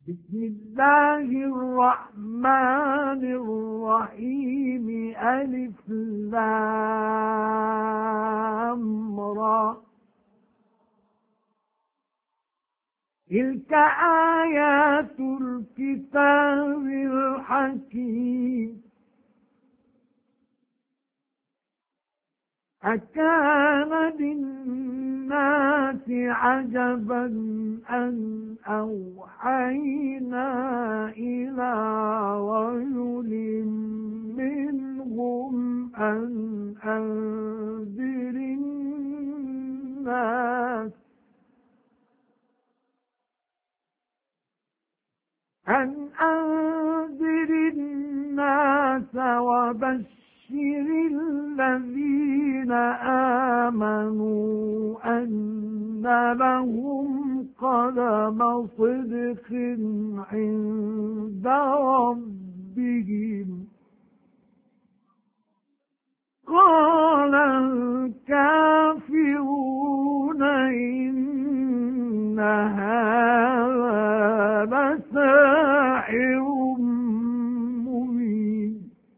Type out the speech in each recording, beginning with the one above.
بسم الله الرحمن الرحيم ألف لام را تلك آيات الكتاب الحكيم أكان للناس عجبا أن أوحينا إلى رجل منهم أن أنذر الناس وبشر الذين آمنوا أن لهم قدم صدق عند ربهم. قال الكافرون إن هذا لساحر مبين.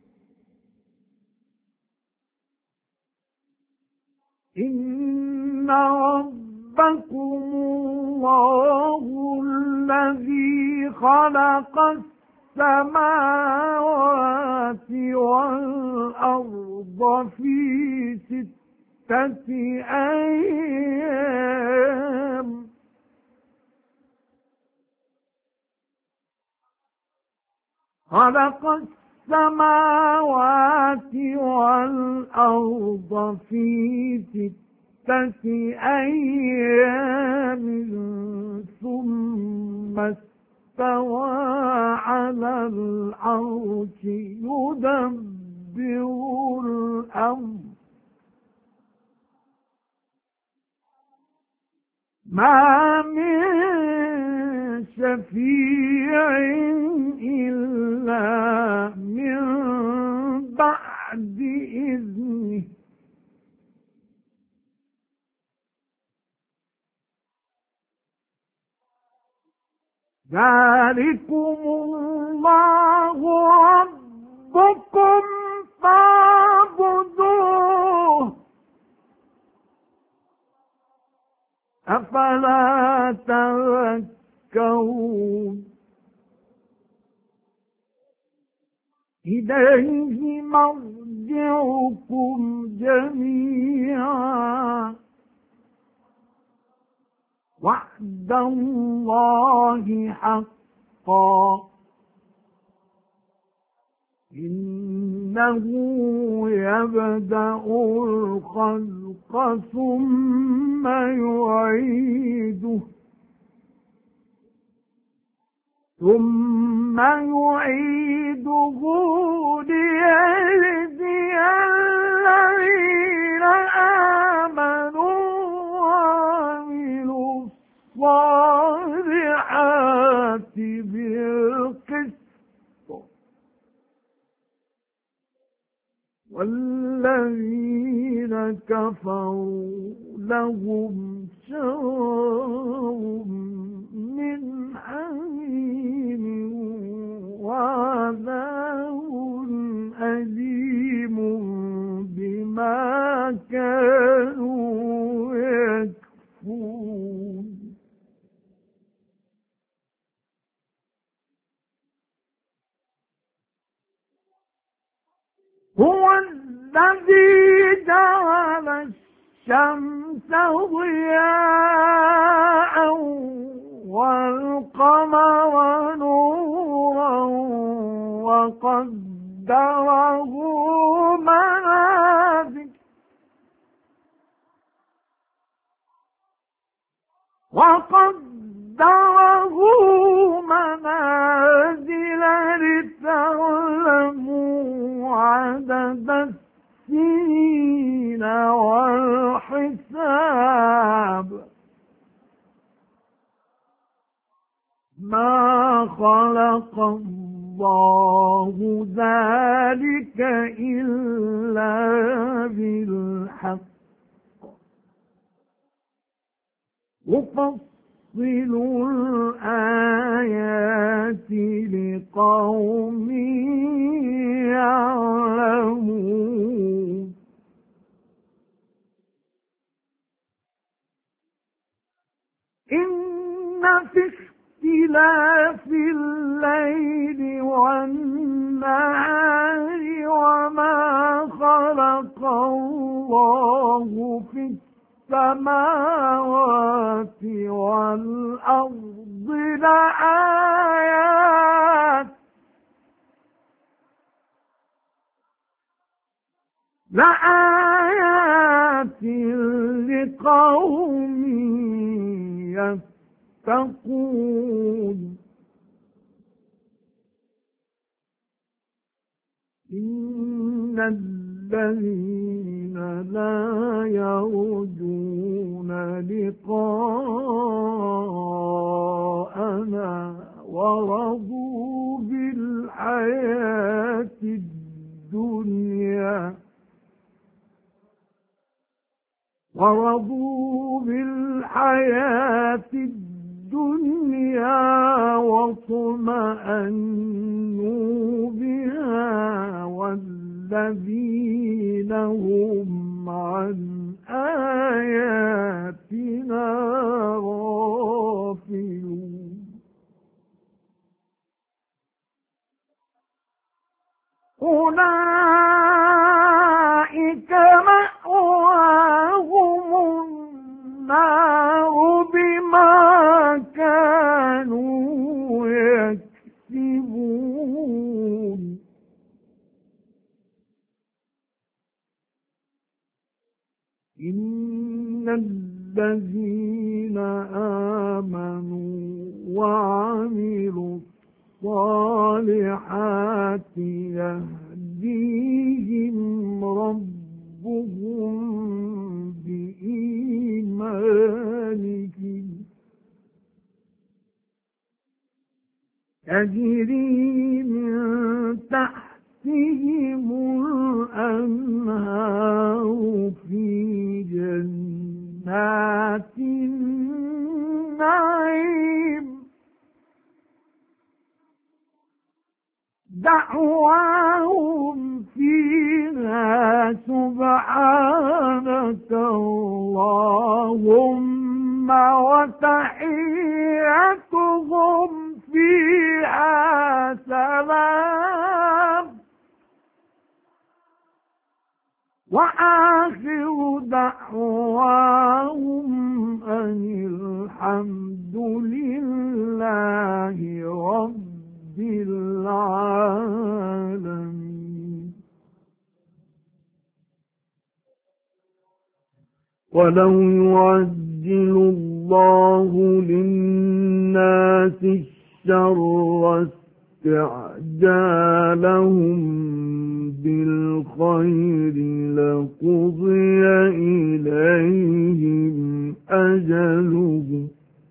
إن ربكم الله الذي خلق السماوات والأرض في 6 أيام خلق السماوات والأرض في 6 أيام ثم استوى على العرش يدبر الأمر ما من شفيع إلا من بعد إذنه ذلكم الله ربكم فاعبدوه أفلا تذكرون. إليه مرجعكم جميعا وعد الله حقا إنه يبدأ الخلق ثم يعيده ليجزي الذين آمنوا وعملوا الصالحات بالقسط والذين كفروا لهم شراب من حميم وعذاب أليم بما كانوا يكفرون. هو الذي جعل الشمس ضياء والقمر نورا وقدره منازل لتعلموا عدد السنين والحساب. ما خلق الله ذلك إلا بالحق يفصل الآيات في اختلاف الليل والنهار وما خلق الله في السماوات والأرض لآيات لقوم يتقون. إن الذين لا يرجون لقاءنا ورضوا بالحياة الدنيا واطمأنوا بها والذين هم عن آياتنا غافلون. أولئك مأواهم النار بما كانوا يكسبون. إن الذين آمنوا وعملوا الصالحات يهديهم ربهم بإيمانهم تجري من تحتهم الأنهار في جنات النعيم دعواهم فيها سبحانك اللهم وتحيتهم فيها سلام وآخر دعواهم أن الحمد لله رب العالمين. ولو يعجل الله للناس الشر استعجالهم بالخير لقضي إليهم أجلهم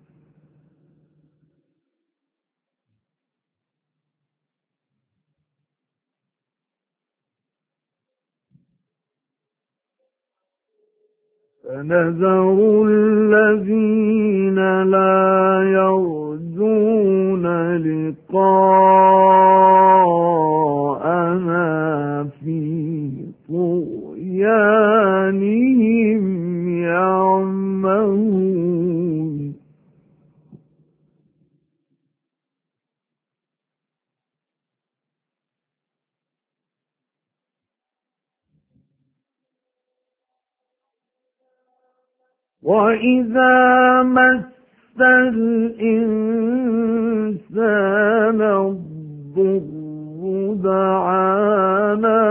فنذر الذين لا يرجون لقاءنا في طغيانهم يعمهون. وَإِذَا مَسَّ الْإِنسَانَ الضُّرُّ دَعَانَا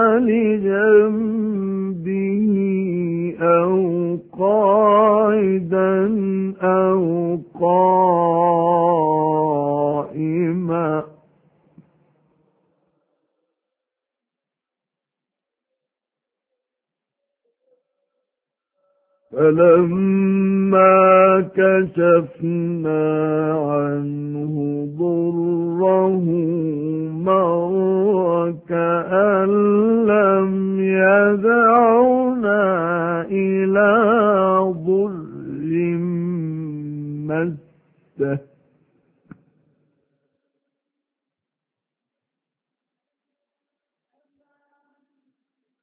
لِجَنبِهِ أَوْ قَاعِدًا أَوْ قَائِمًا فَلَمَّا كَشَفْنَا عَنْهُ ضُرَّهُ مَرَّ كَأَن لَّمْ يَدْعُنَا إِلَى ضُرٍّ مَّسَّهُ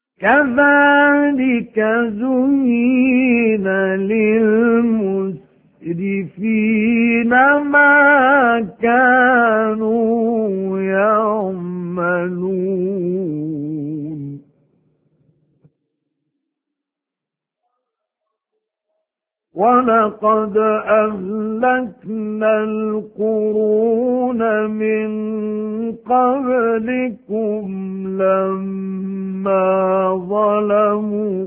كَذَلِكَ زُيِّنَ لِلْمُسْرِفِينَ مُسْرِفِينَ مَا كَانُوا يَعْمَلُونَ وَلَقَدْ أَهْلَكْنَا الْقُرُونَ مِنْ قَبْلِكُمْ لَمَّا ظَلَمُوا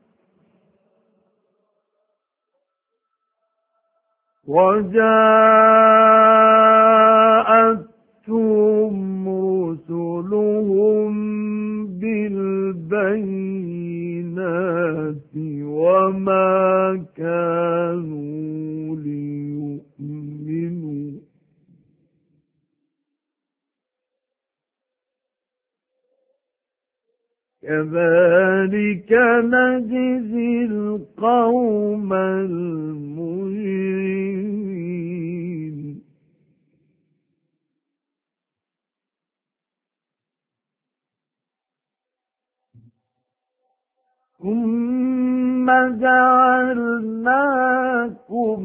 وَجَاءَتْهُمْ رُسُلُهُم بِالْبَيِّنَاتِ وَمَا كَانُوا لِيُؤْمِنُوا كَذَلِكَ نَجْزِي الْقَوْمَ الْمُجْرِمِينَ ثُمَّ جَعَلْنَاكُمْ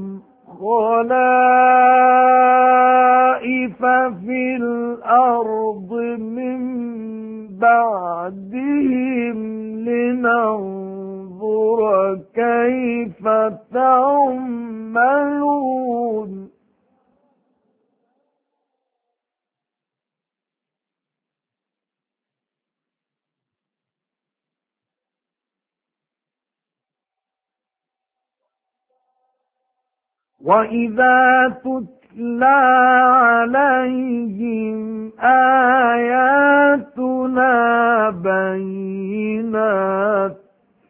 خَلَائِفَ فِي الْأَرْضِ مِنْ بَعْدِهِمْ لِنَنظُرَ كَيْفَ تَعْمَلُونَ وَإِذَا تُتْلَى عَلَيْهِمْ آيَاتُنَا بَيِّنَاتٍ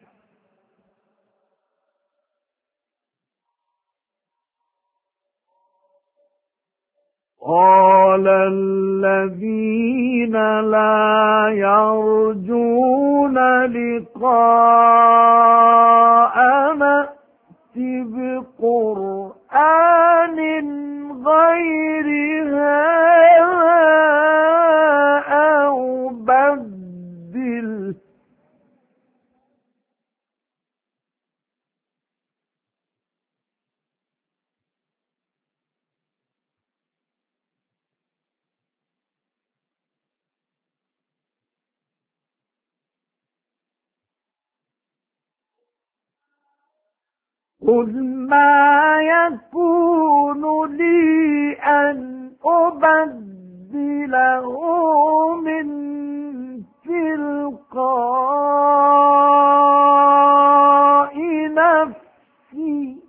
قَالَ الَّذِينَ لَا يَرْجُونَ لِقَاءَنَا بِقُرْآنٍ غَيْرِ هَذَا أَوْ بَدِّلْهُ قُلْ مَا يَكُونُ لِي أَنْ أُبَدِّلَهُ مِنْ تِلْقَاءِ نَفْسِي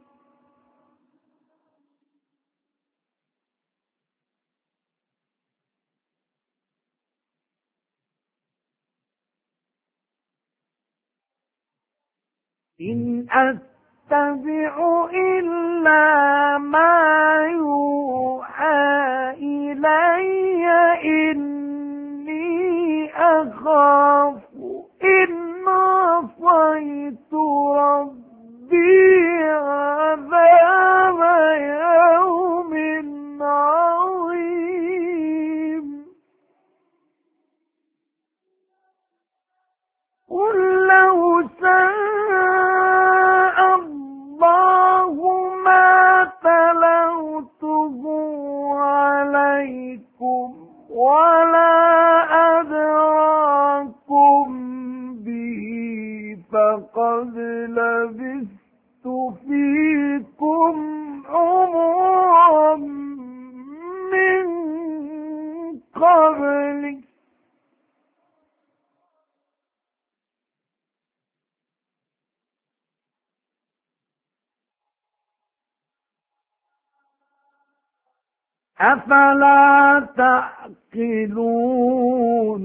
إِنْ أَتَّبِعُ إِلَّا مَا يُوحَى إِلَيَّ إِنِّي أَخَافُ إِنْ عَصَيْتُ رَبِّي عَذَابَ يَوْمٍ عَظِيمٍ قُلْ لَوْ شَاءَ اللَّهُ مَا تَلَوْتُهُ عَلَيْكُمْ وَلَا أَدْرَاكُمْ بِهِ فَقَدْ لَبِثْتُ فِيكُمْ عُمُرًا مِّن قَبْلِهِ أَفَلَا تَعْقِلُونَ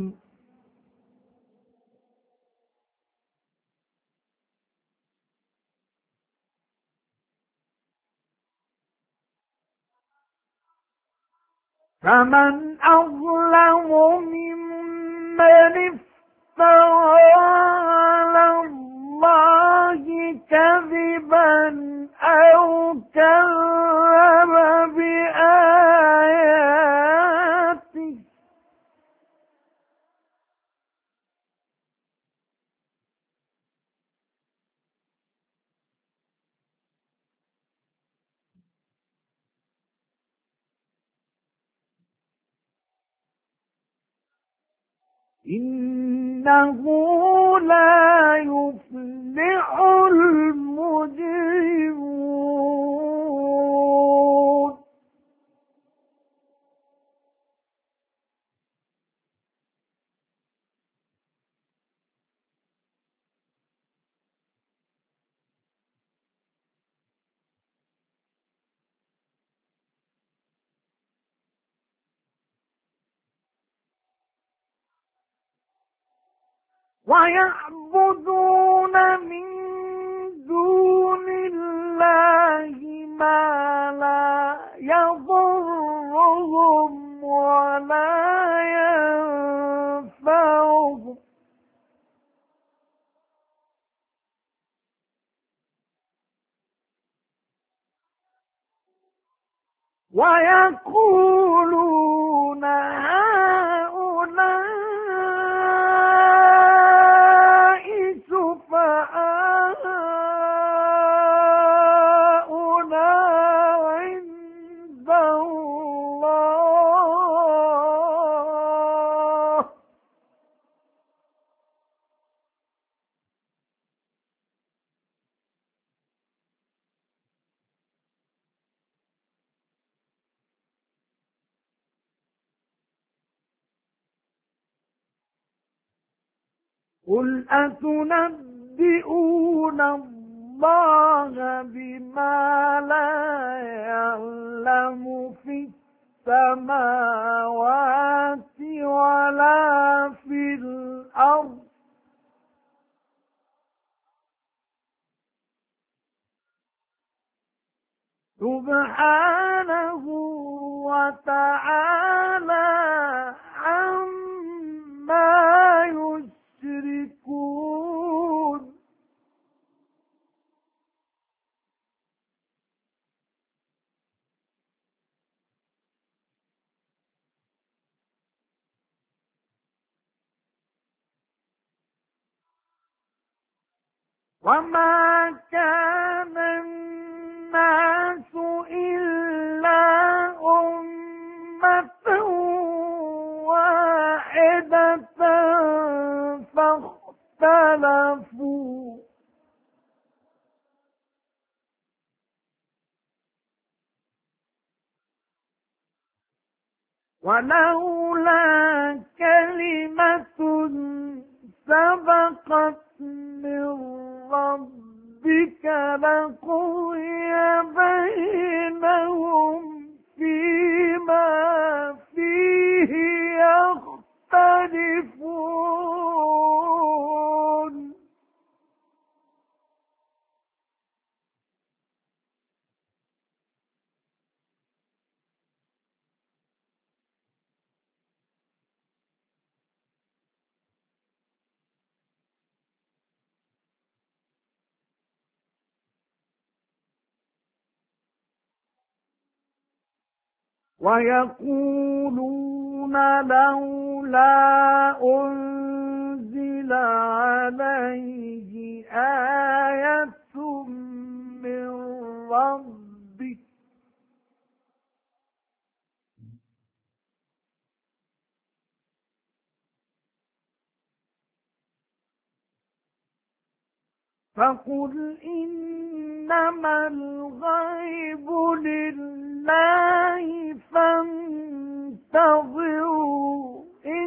فَمَنْ أَظْلَمُ مِمَّنِ افْتَرَى عَلَى اللَّهِ كَذِبًا أَوْ كَذَّبَ بِآيَاتِهِ إنه لا يفلح المجرمون ويعبدون من دون الله ما لا يضرهم ولا ينفعهم ويقولون هؤلاء شفعاؤنا عند الله قل أتنبئون الله بما لا يعلم في السماوات ولا في الأرض سبحانه وتعالى عما يشركون وما كان الناس إلا أمة واحدة فاختلفوا ولولا كلمة سبقت من ربك لقضي بينهم فيما فيه يختلفون ويقولون لولا أنزل عليه آية من ربه فقل إنما الغيب لله فانتظروا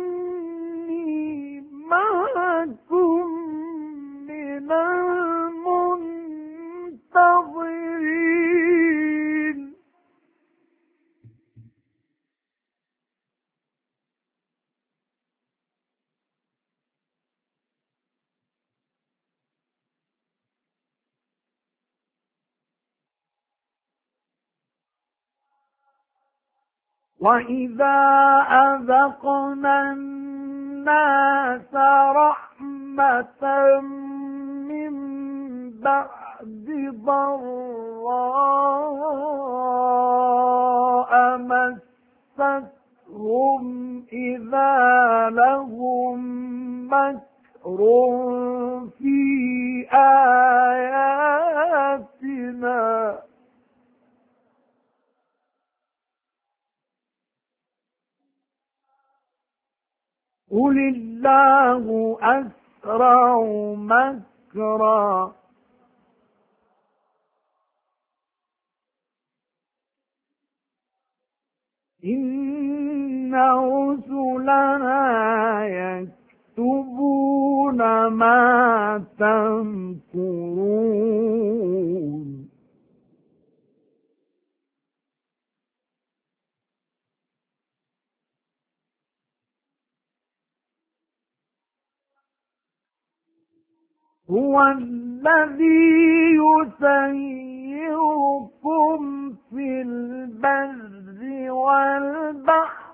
إني معكم من المنتظرين وَإِذَا أَذَقْنَا النَّاسَ رَحْمَةً مِّن بَعْدِ ضَرَّاءَ مَسَّتْهُمْ إِذَا لَهُم مَّكْرٌ فِي آيَاتِنَا قل الله أسرع مكرا إن رسلنا يكتبون ما تمكرون هو الذي يسيركم في البر والبحر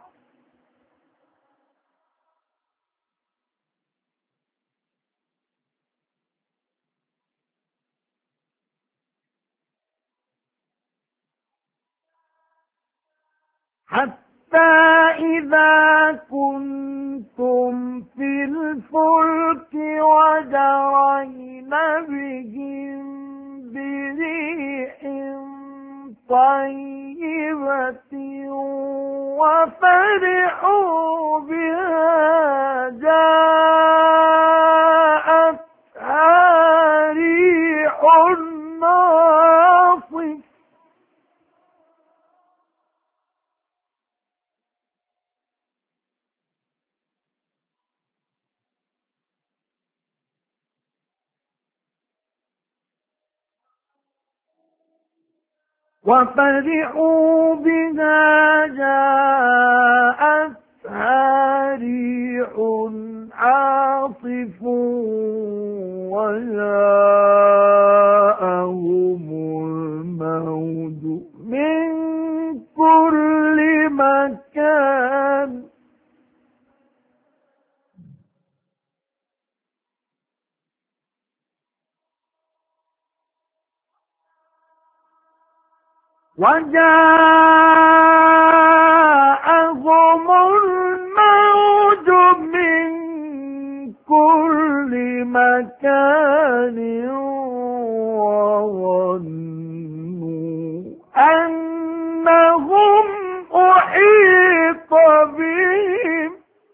حتى إذا كنتم في الفلك وجرين بهم بريح طيبة وفرحوا بها جاءتها ريح عاصف وفرحوا بها جاءتها ريح عاصف وجاءهم الموج من كل مكان وجاءهم الموج من كل مكان وظنوا أنهم أحيط بهم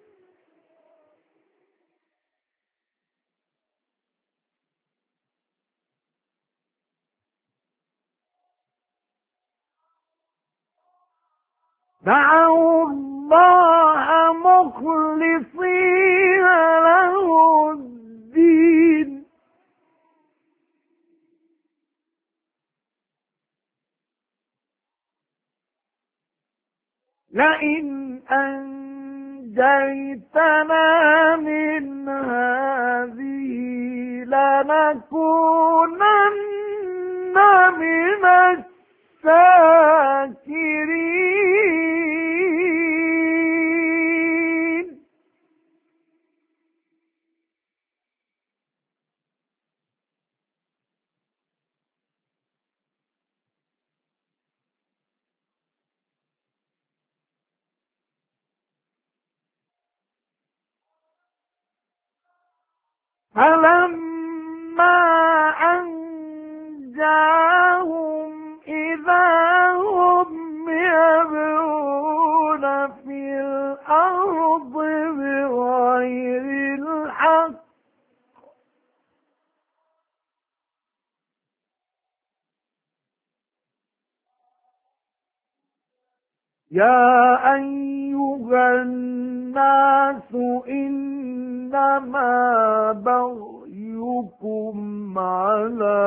دعوا الله مخلصين له الدين لئن أنجيتنا من هذه لنكونن من الشاكرين فلما أنجاهم إذا هم يبغون في الأرض بغير الحق يا أيها الناس إنما بغيكم على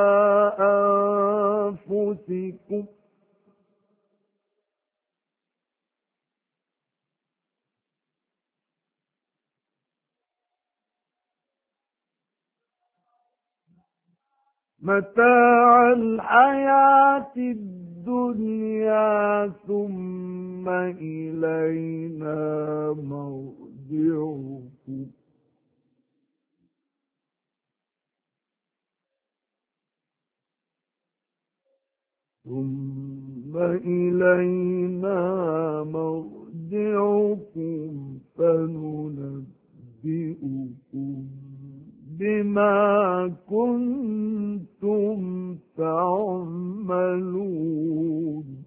أنفسكم متاع الحياة الدنيا ثم إلينا مرجعكم فننبئكم بما كنتم تعملون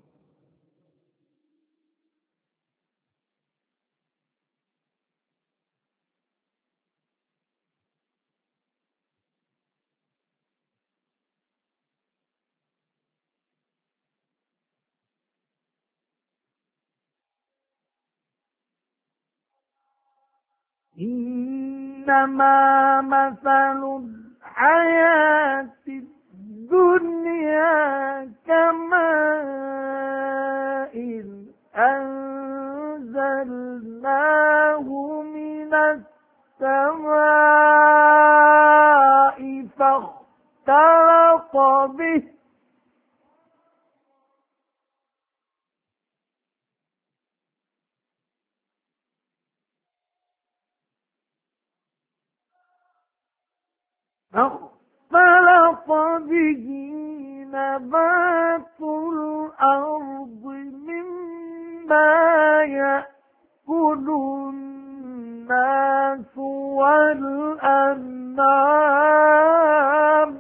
إنما مثل الحياة الدنيا كماء أنزلناه من السماء فاختلط به نبات الأرض مما يأكل الناس والأنعام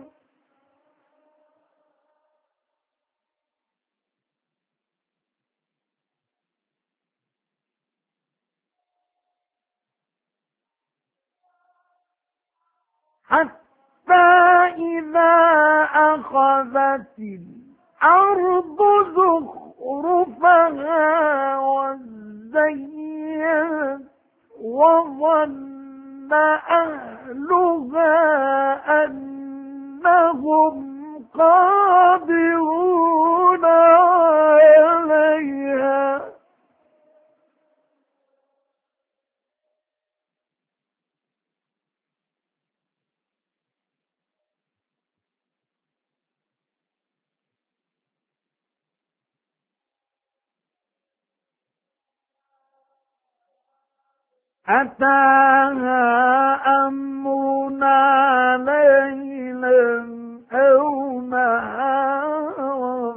حتى إذا أخذت الأرض زخرفها وزينت وظن أهلها أنهم قادرون عليها أتاها أمرنا ليلا أو نهارا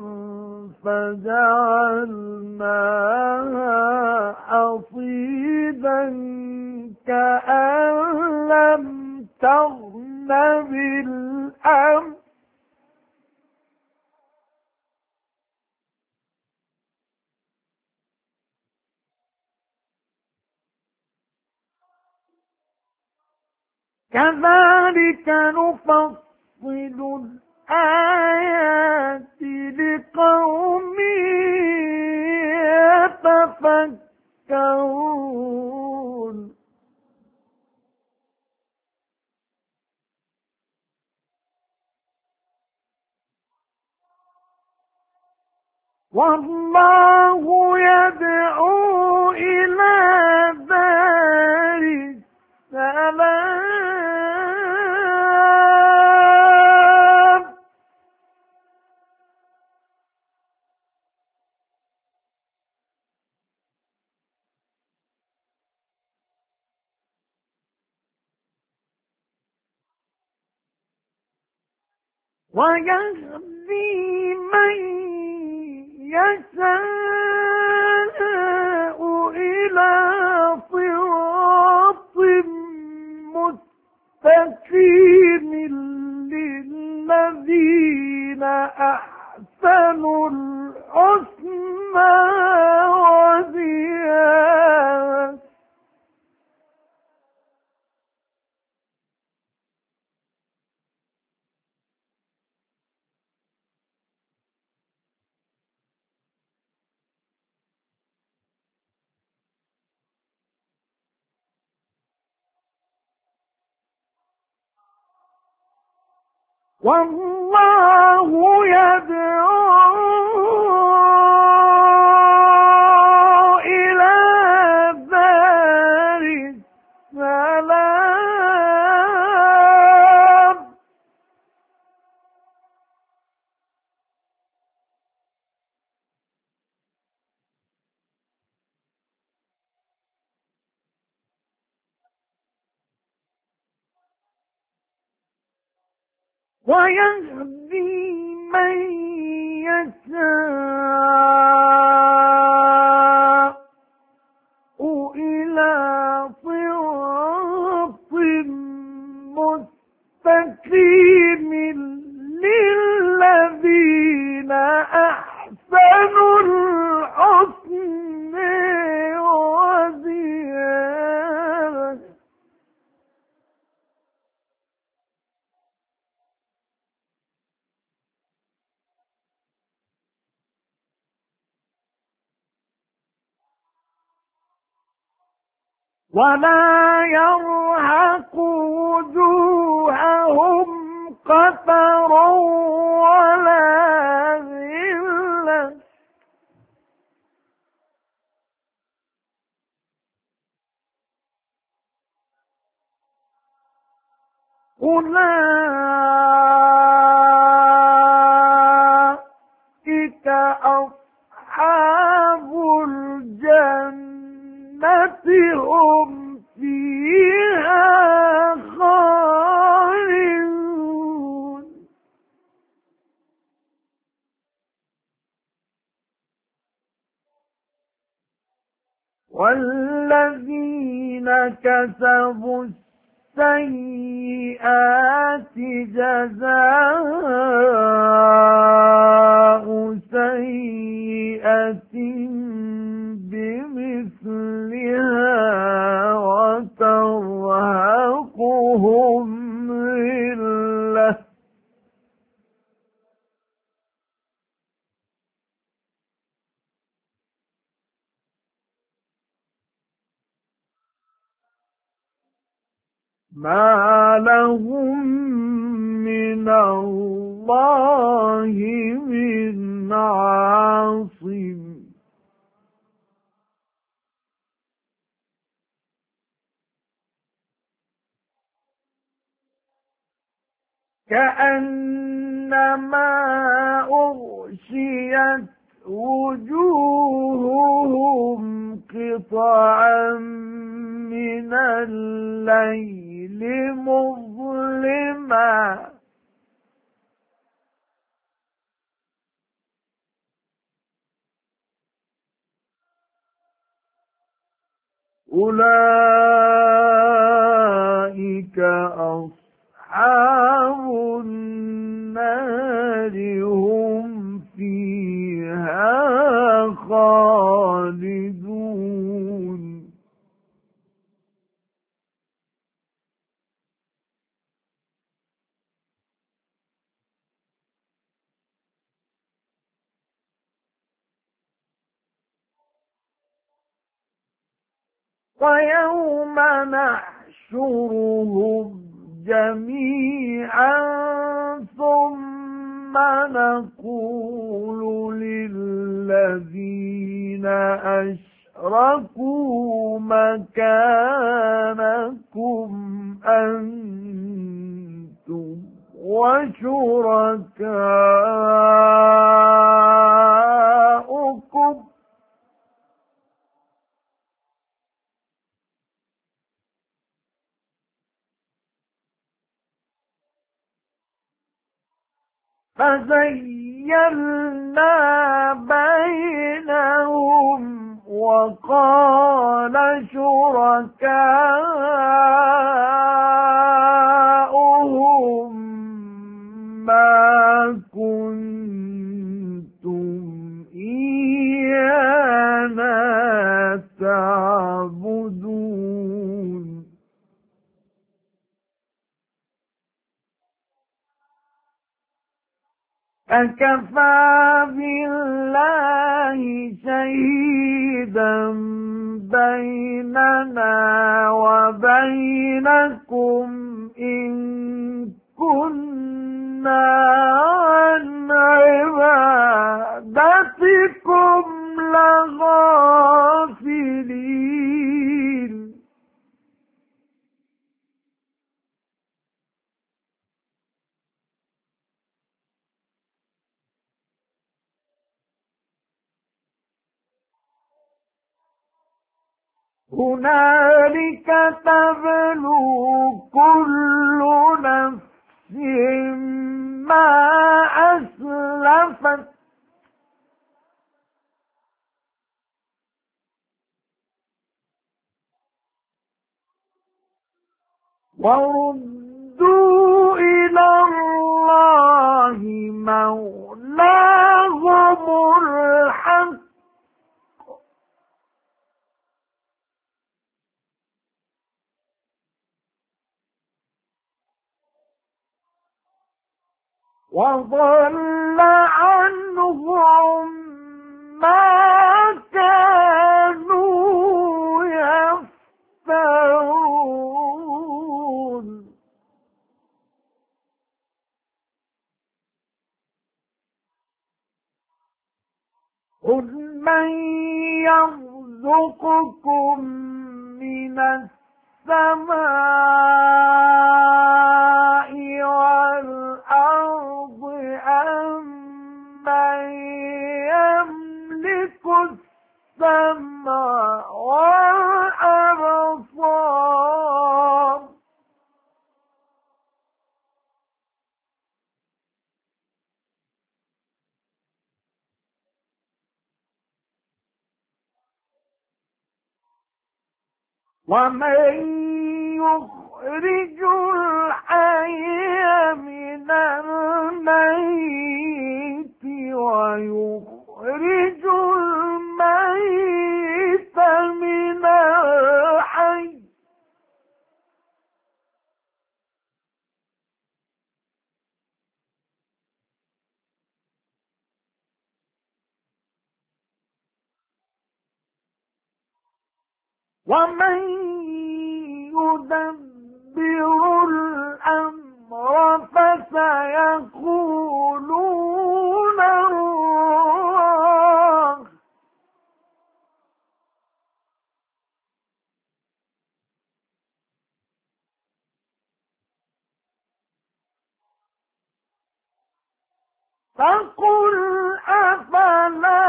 فجعلناها حصيدا كأن لم تغن بالأمس كذلك نفصل الآيات لقوم يتفكرون والله يدعو إلى دار السلام ويهدي من يشاء إلى صراط مستقيم للذين أحسنوا الحسنى وزيادة والله يدعو إلى دار السلام ويهدي من يشاء إلى صراط مستقيم للذين أحسنوا الحسنى وزيادة ولا يرهق وجوههم قتر ولا ذلة أولئك أصحاب الجنة هم فيها خالدون والذين كسبوا السيئات جزاء سيئة بمثلها وترهقهم ذلة ما لهم من الله من عاصم كأنما أغشيت وجوههم قطعا من الليل مظلما أولئك أصحاب النار هم فيها خالدون ويوم نحشرهم جميعا ثم نقول للذين أشركوا مكانكم أنتم وشركاؤكم فزيّلنا بينهم وقال شركاؤهم ما كنتم إيانا تعبدون فكفى بالله شهيدا بيننا وبينكم إن كنا عن عبادتكم لغافلين هنالك تبلو كل نفس ما أسلفت وردوا إلى الله مولاهم الحق وضل عنهم ما كانوا يفترون يرزقكم من السماء والأرض أمن يملك السمع والأبصار ومن يخرج الحي من الميت ويخرج الميت من الحي ومن يدبر الأمر فسيقولون الله فقل أفلا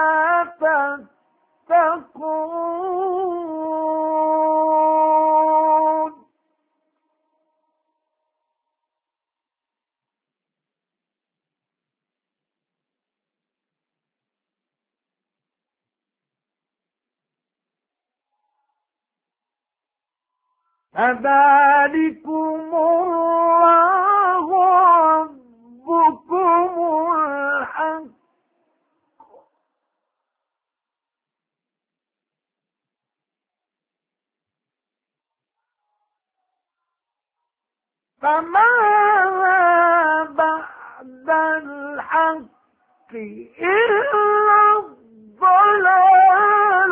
تتقون فذلكم الله ربكم الحق فماذا بعد الحق إلا الضلال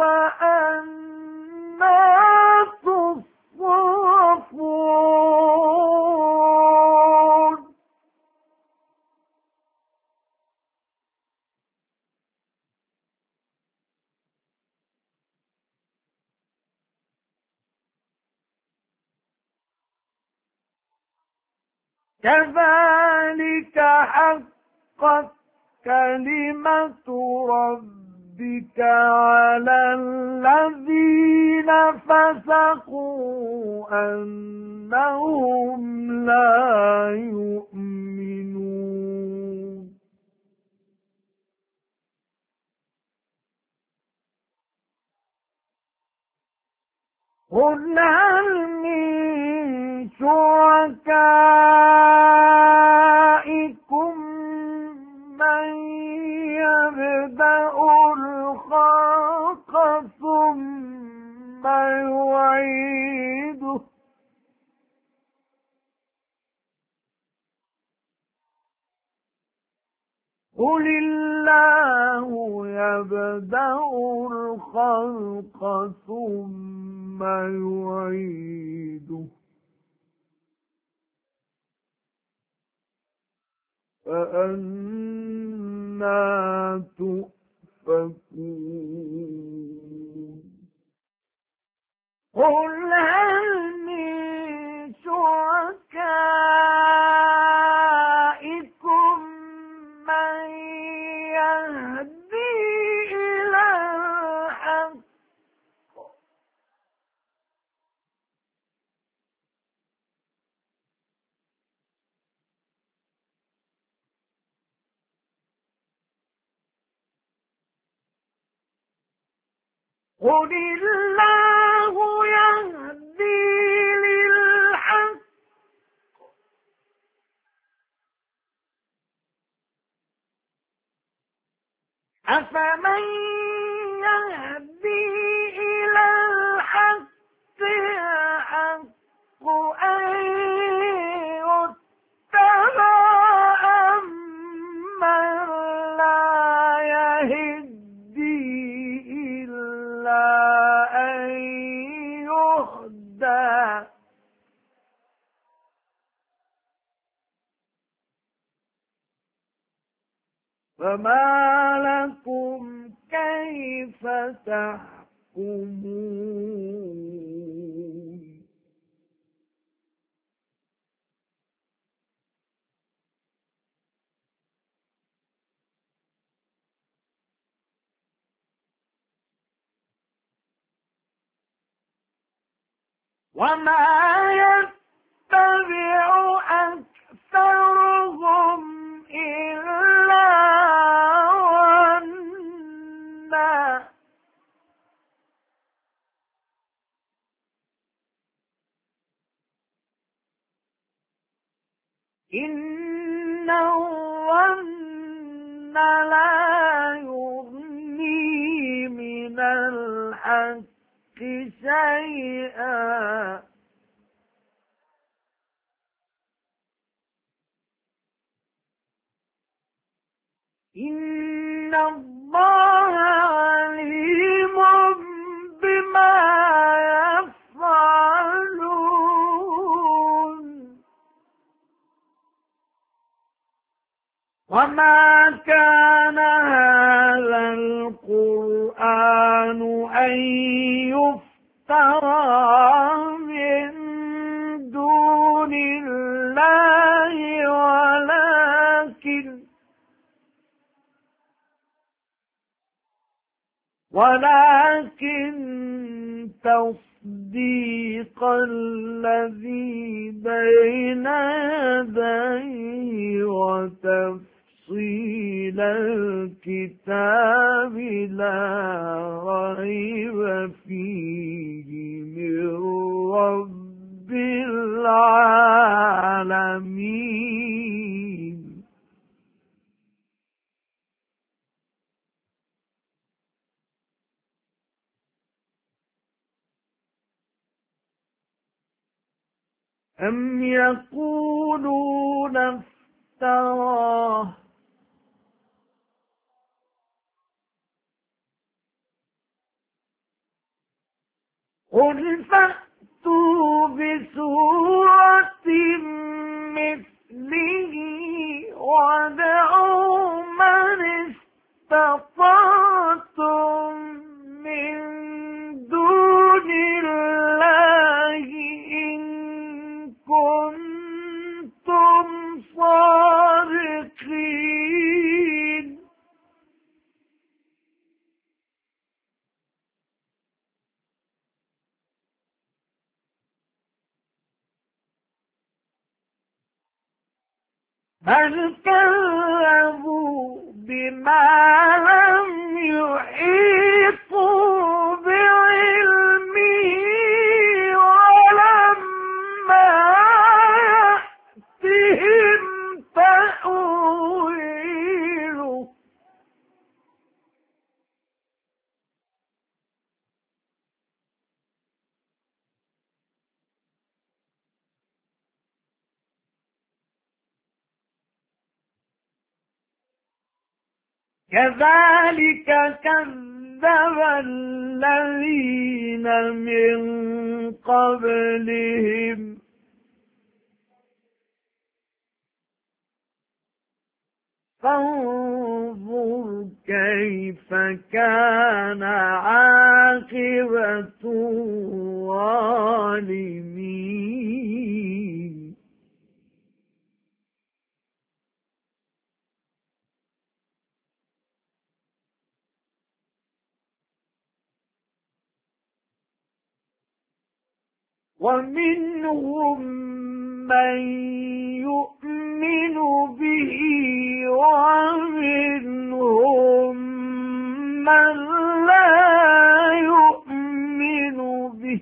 فأنى تصرفون كذلك حقت كلمة ربك على الذين فسقوا أنهم لا يؤمنون قل هل من شركائكم من يبدأ الخلق ثم يعيده قل الله يبدأ الخلق ثم يعيده فأنى تؤفكون قل هل من شركائكم من يهدي إلى الحق قل الله يهدي للحق أفمن يهدي إلى الحق أحق أن يتبع أمن لا يهدي إلا أن يهدى فما لكم كيف كيف تحكمون وما يتبع أكثرهم إلا ظنا إن الظن لا يغني من الحق شيئا إن الله عليم بما يفعلون وما كان هذا القرآن أن يفترى من دون الله ولكن تصديق الذي بين يديه وتفصيل الكتاب لا ريب فيه من رب العالمين أم يقولون افتراه قل فأتوا بسورة مثله وادعوا من استطعتم من دون الله إن كنتم صادقين بل كذبوا بما لم يحيطوا بعلمه ولما يأتهم تأويله كذلك كذب الذين من قبلهم فانظر كيف كان عاقبة الظالمين ومنهم من يؤمن به ومنهم من لا يؤمن به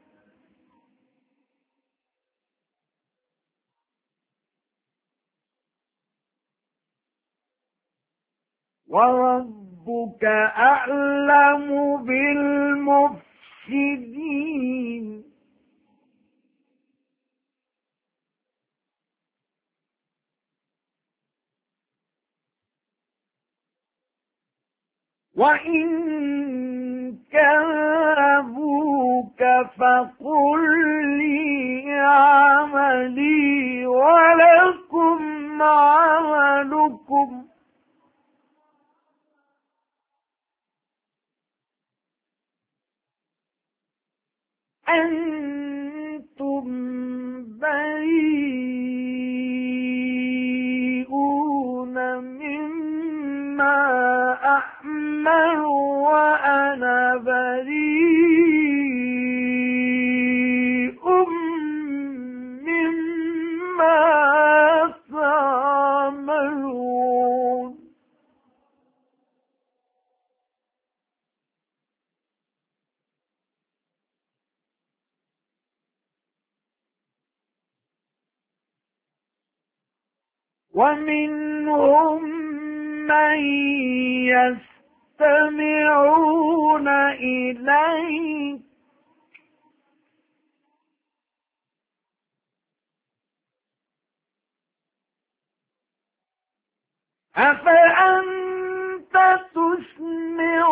وربك أعلم بالمفسدين وإن كذبوك فقل لي عملي ولكم عملكم أنتم بريئون مما أعمل وأنا بريء مما تعملون ومنهم من يستمعون إليك أفأنت تسمع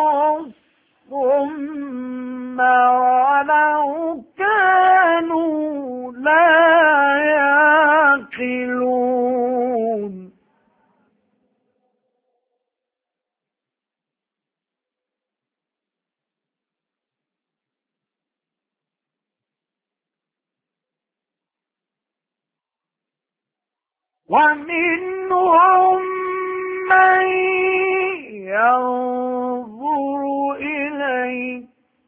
الصم ولو كانوا لا يعقلون ومنهم من ينظر إليك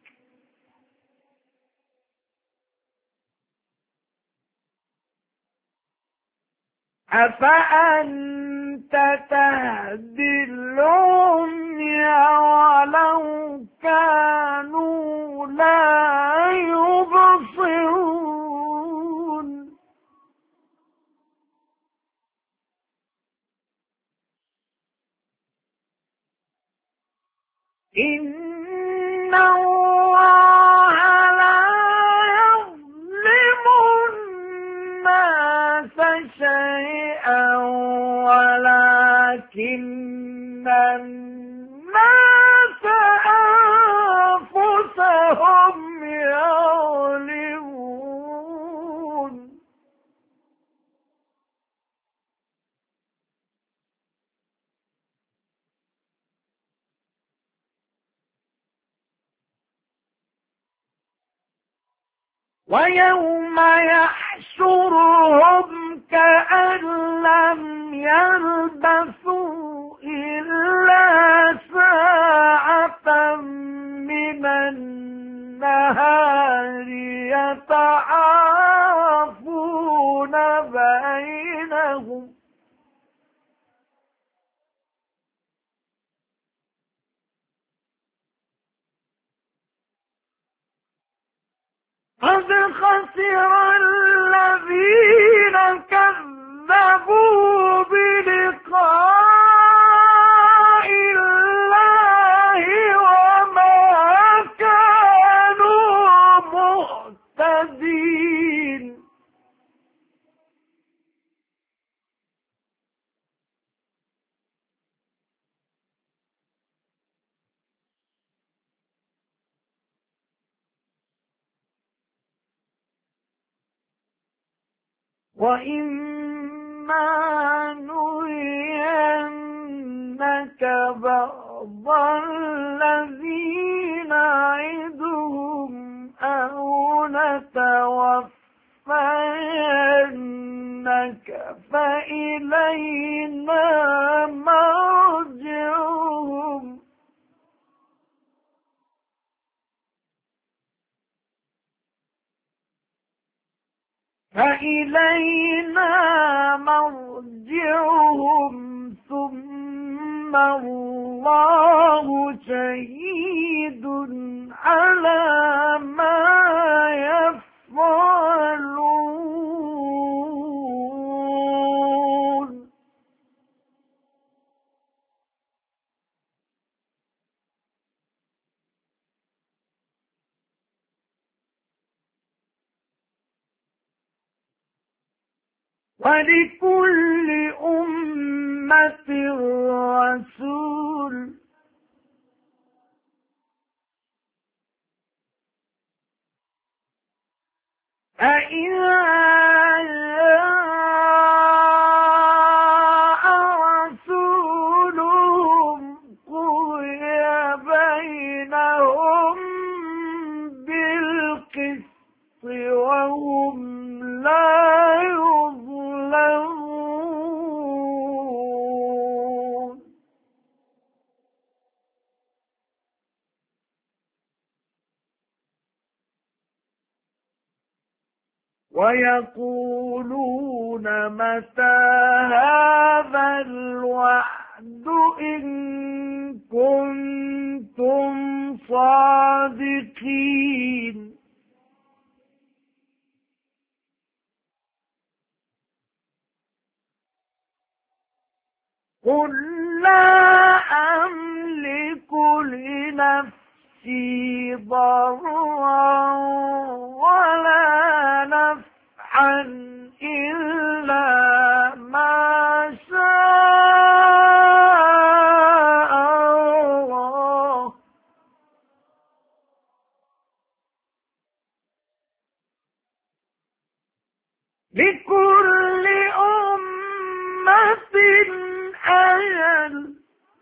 أفأنت تهدي العمي ولو كانوا لا يبصرون إن الله لا يظلم الناس شيئا ولكن الناس أنفسهم يظلمون ويوم يحشرهم كأن لم يلبثوا إلا ساعة من النهار يتعارفون بينهم قد خسر الذين كذبوا بلقاء الله وما كانوا مهتدين وإما نرينك بعض الذي نعدهم أو نتوفينك فإلينا مرجعهم ثم الله شهيد على ما يفعلون ولكل أمة رسول فإذا جاء رسولهم قضي بينهم بالقسط ويقولون متى هذا الوعد إن كنتم صادقين قل لا أملك لنفسي ضرا ولا نفعا إلا ما شاء الله لكل أمة أجل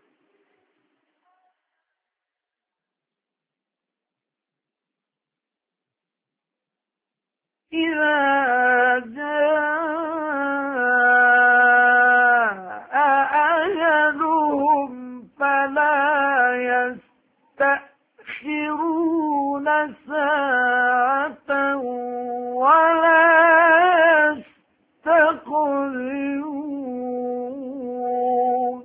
إذا جاء أجلهم فلا يستأخرون ساعة ولا يستقدمون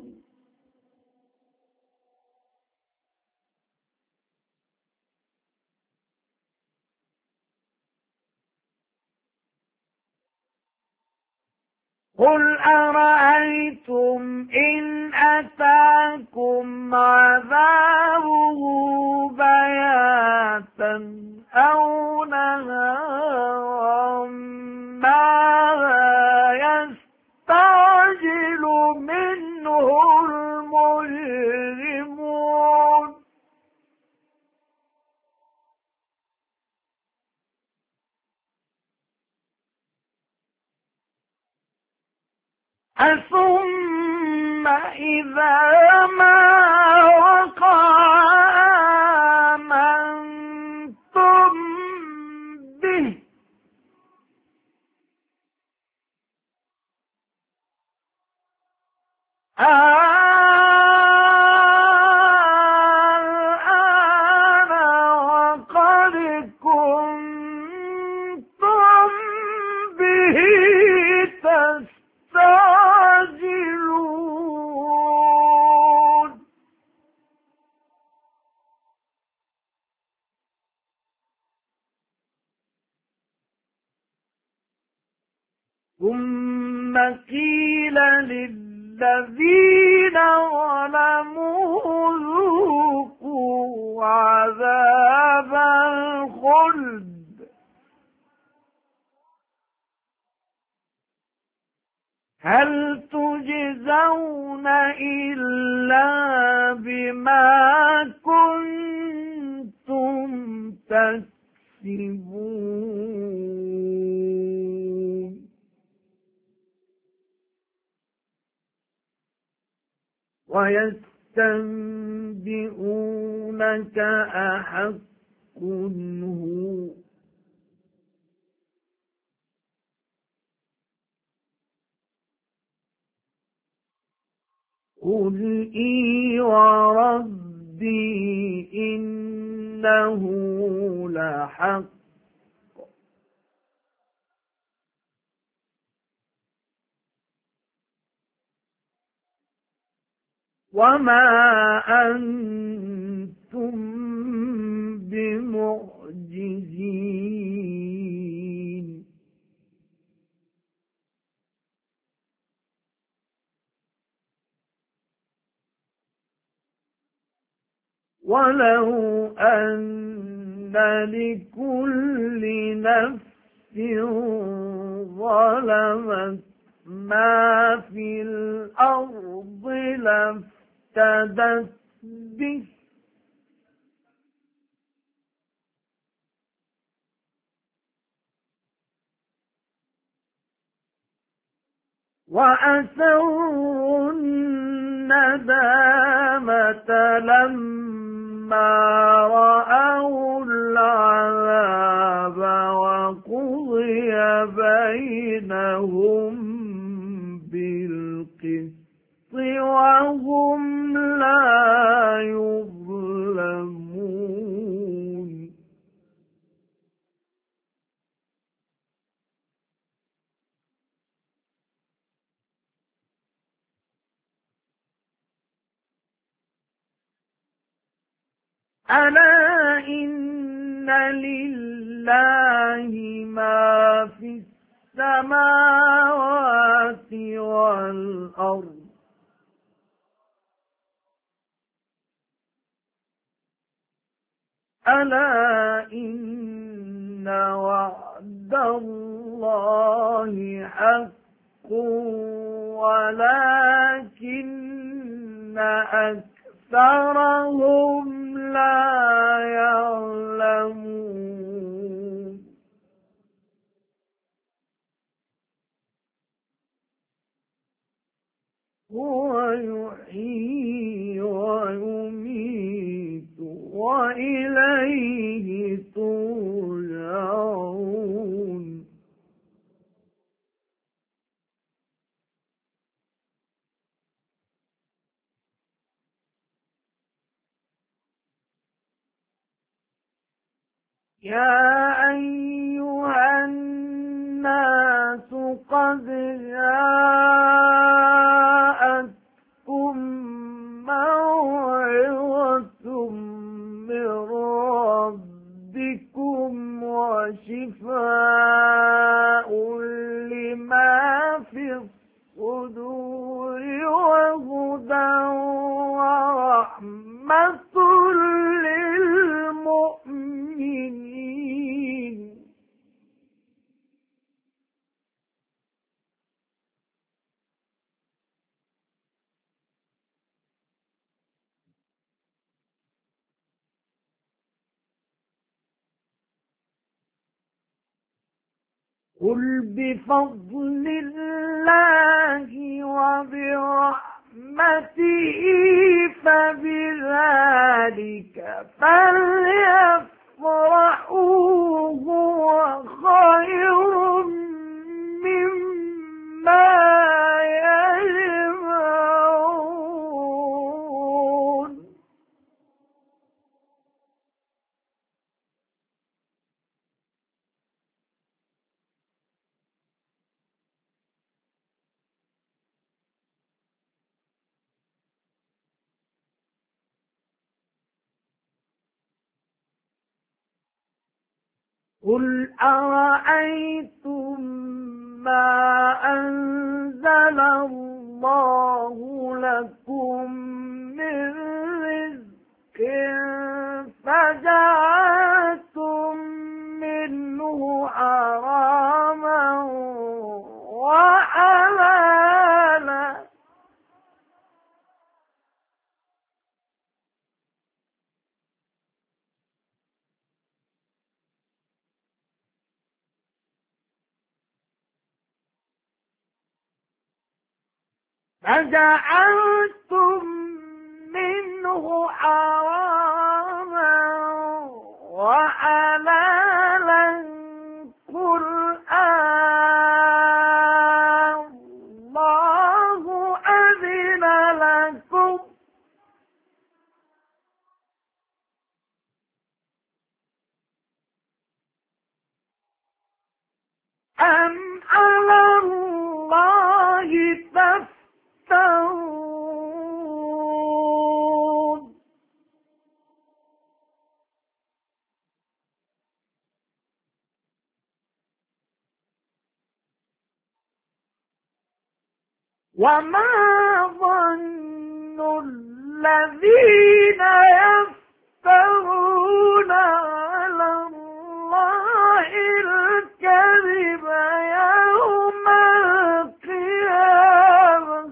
قل أرأيتم إن أتاكم عذابه بياتا أو نهارا ماذا يستعجل منه المجرمون ثم إذا ما وقع آمنتم به الآن وقد كنتم به تستعجلون ثم قيل للذين ظلموا ذوقوا عذاب الخلد هل تجزون إلا بما كنتم تكسبون ويستنبئونك أحق هو قل إي وربي إنه لحق وما أنتم بمعجزين ولو أن لكل نفس ظلمت ما في الأرض لافتدت به وأسروا الندامة لما رأوا العذاب وقضي بينهم بالقسط وهم لا يظلمون ألا إن لله ما في السماوات والأرض ألا إن وعد الله حق ولكن أكثرهم لا يعلمون هو يحيي ويميت وإليه ترجعون يا أيها الناس قد جاءتكم موعظة من ربكم وشفاء لما في الصدور وهدى ورحمة للمؤمنين قل بفضل الله وبرحمته فبذلك فليفرحوا هو خير مما يجمعون قل أرأيتم ما أنزل الله لكم من رزق فجعلتم منه حراما وحلالا فجعلتم منه حراما وحلالا قل الله أذن لكم أم على الله تفترون وما ظن الذين يفترون على الله الكذب يوم القيامة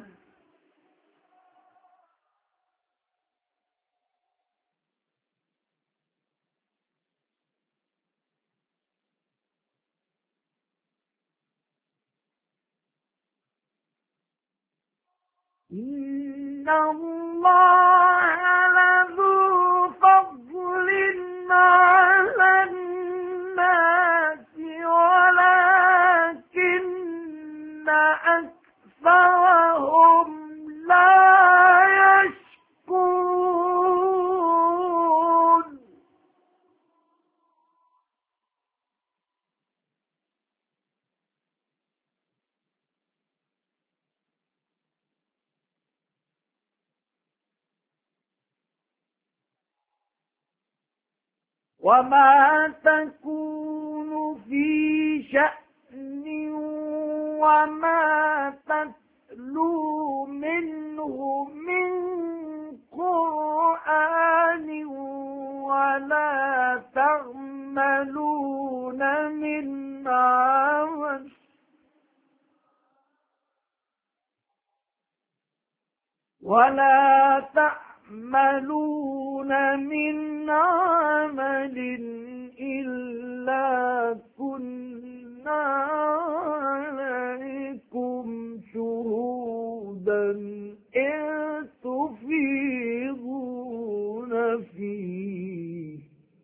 إن الله لذو فضل على الناس ولكن أكثرهم لا يشكرون وما تكون في شأن وما تتلو منه من قرآن ولا تعملون من عمل إلا كنا عليكم شهودا إذ تفيضون فيه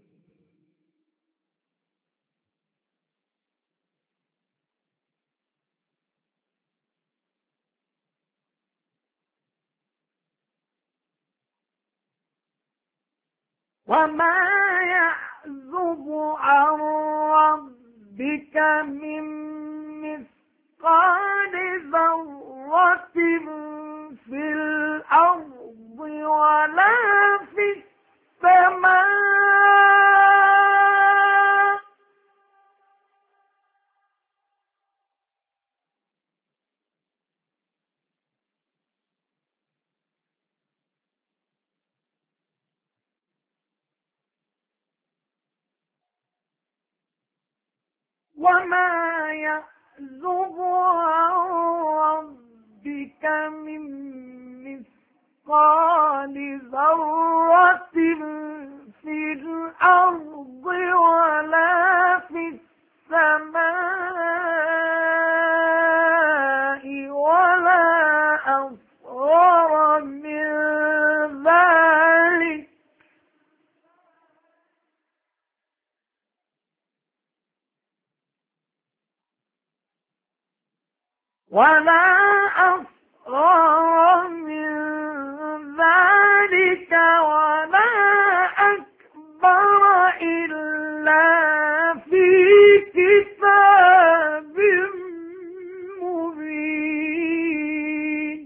وما يعزب عن ربك من مثقال ذرة في الأرض ولا في السماء وما يعزب عن ربك من مثقال ذرة في الأرض ولا في السماء ولا أصغر من ذلك ولا أصغر من ذلك ولا أكبر إلا في كتاب مبين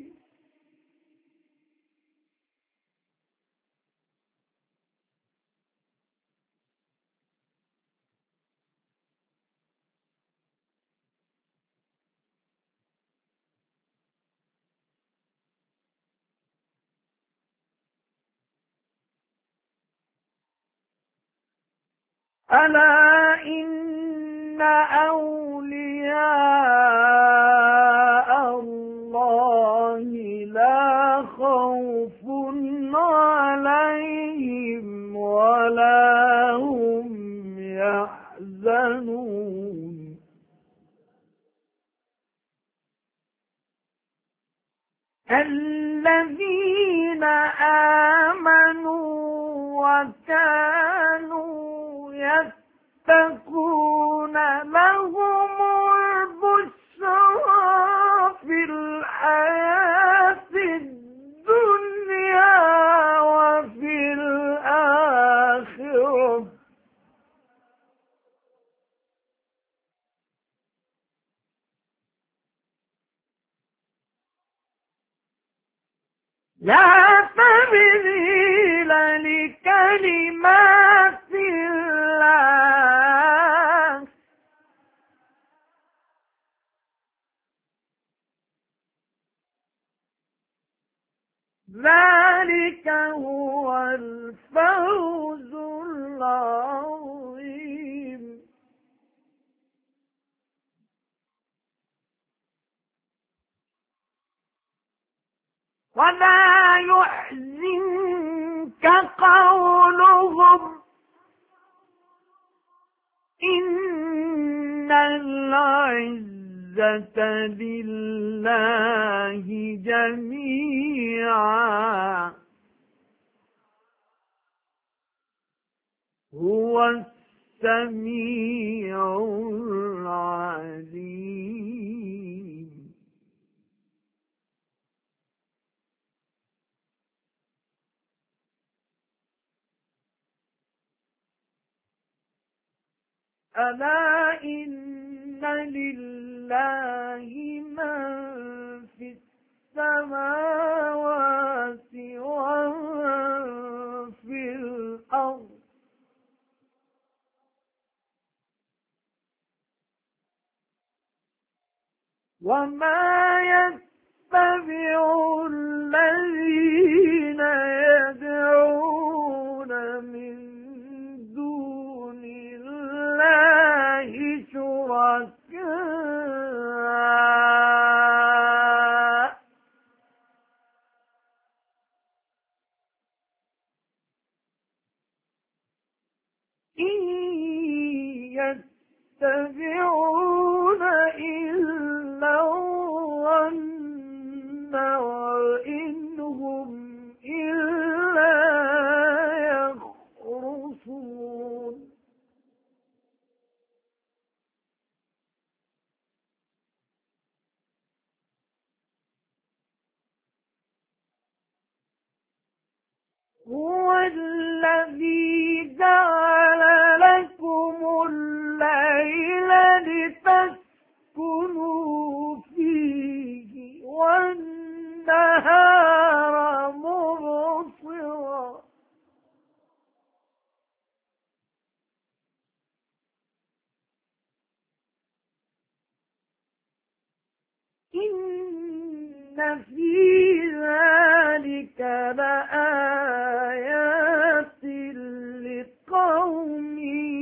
ألا إن أولياء الله لا خوف عليهم ولا هم يحزنون الذين آمنوا وكانوا يتقون لهم البشرى في الحياة الدنيا وفي الآخرة لا تبديل لكلمات الله ذلك هو الفوز العظيم ولا يحزنك قولهم إن العزة لله جميعا هو السميع العليم ألا إن لله من في السماوات ومن في الأرض وما يتبع الذين يدعون من دون الله شركاء إن يتبعون إلا الظن وإن هم إلا يخرصون هو الذي جعل لكم الليل لتسكنوا فيه والنهار مبصرا إن في ذلك لآيات لقوم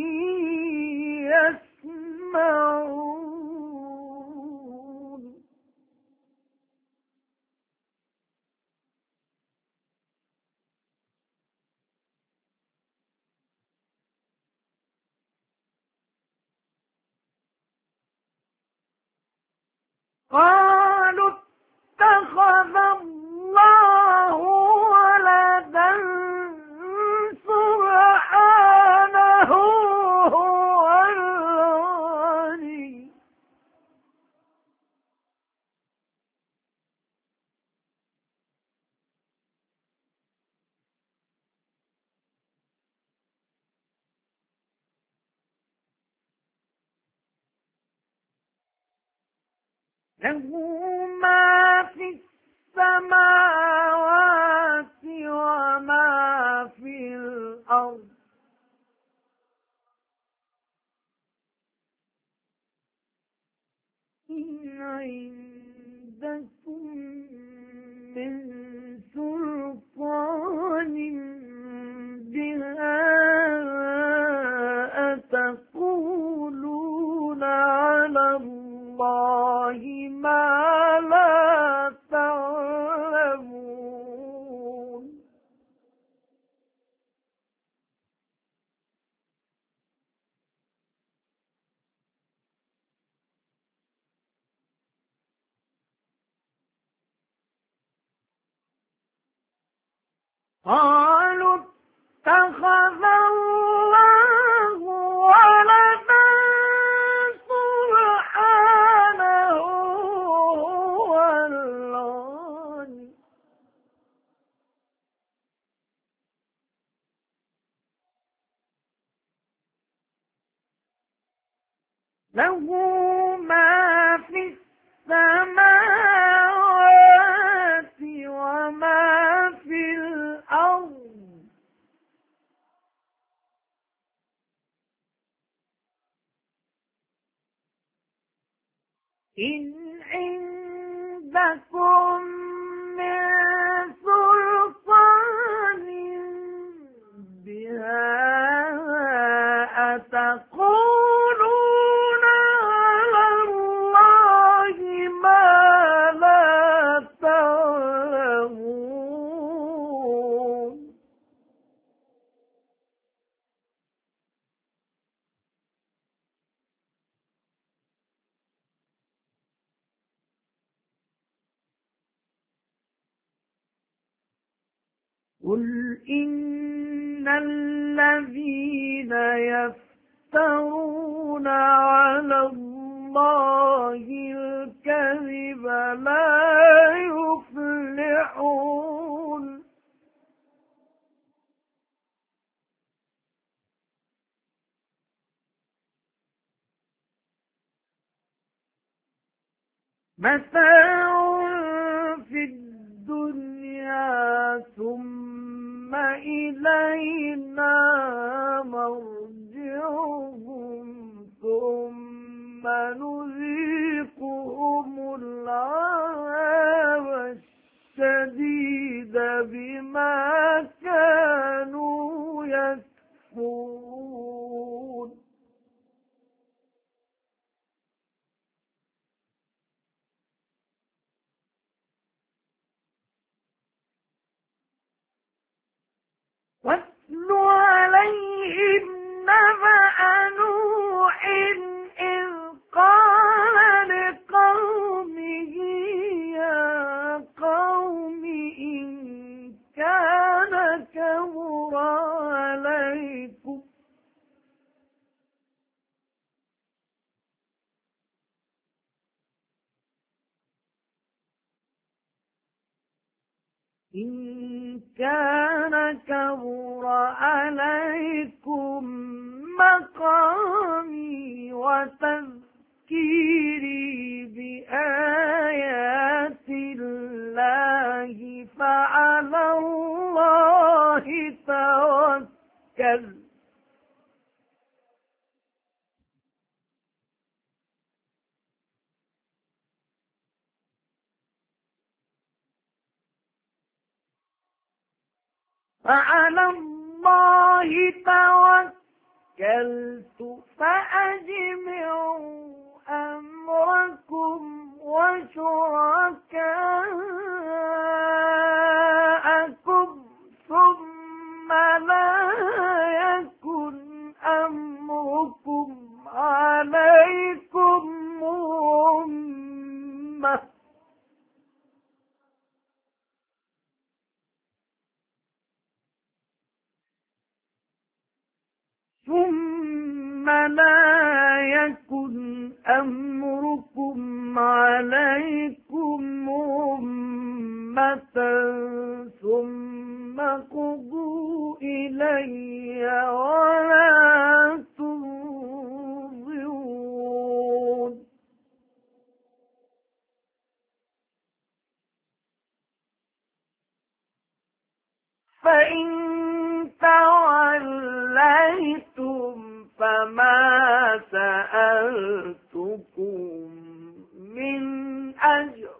يسمعون قالوا اتخذ الله ولدا سبحانه هو الغني له ما في السماوات وما في الأرض إن عندكم من سلطان بهذا أتقولون على الله ما لا تعلمون قالوا اتخذ الله ولدا سبحانه هو الغني له ما في السماوات وما في الأرض إن عندكم من سلطان بهذا أتقولون على الله ما لا تعلمون قل إن الذين يفترون على الله الكذب لا يفلحون متاع في الدنيا ثم إلينا مرجعهم ثم نذيقهم عليهم نبأ نوح إذ قال لقومه يا قوم إن كان كبر عليكم مقامي وتذكيري بآيات الله فعلى الله توكل فعلى الله توكلت فأجمعوا أمركم وشركاءكم ثم لا يكن أمركم عليكم غمة ثم لا يكن أمركم عليكم غمة ثم قضوا إلي ولا تنظرون فإن توليتم فما سألتكم من أجر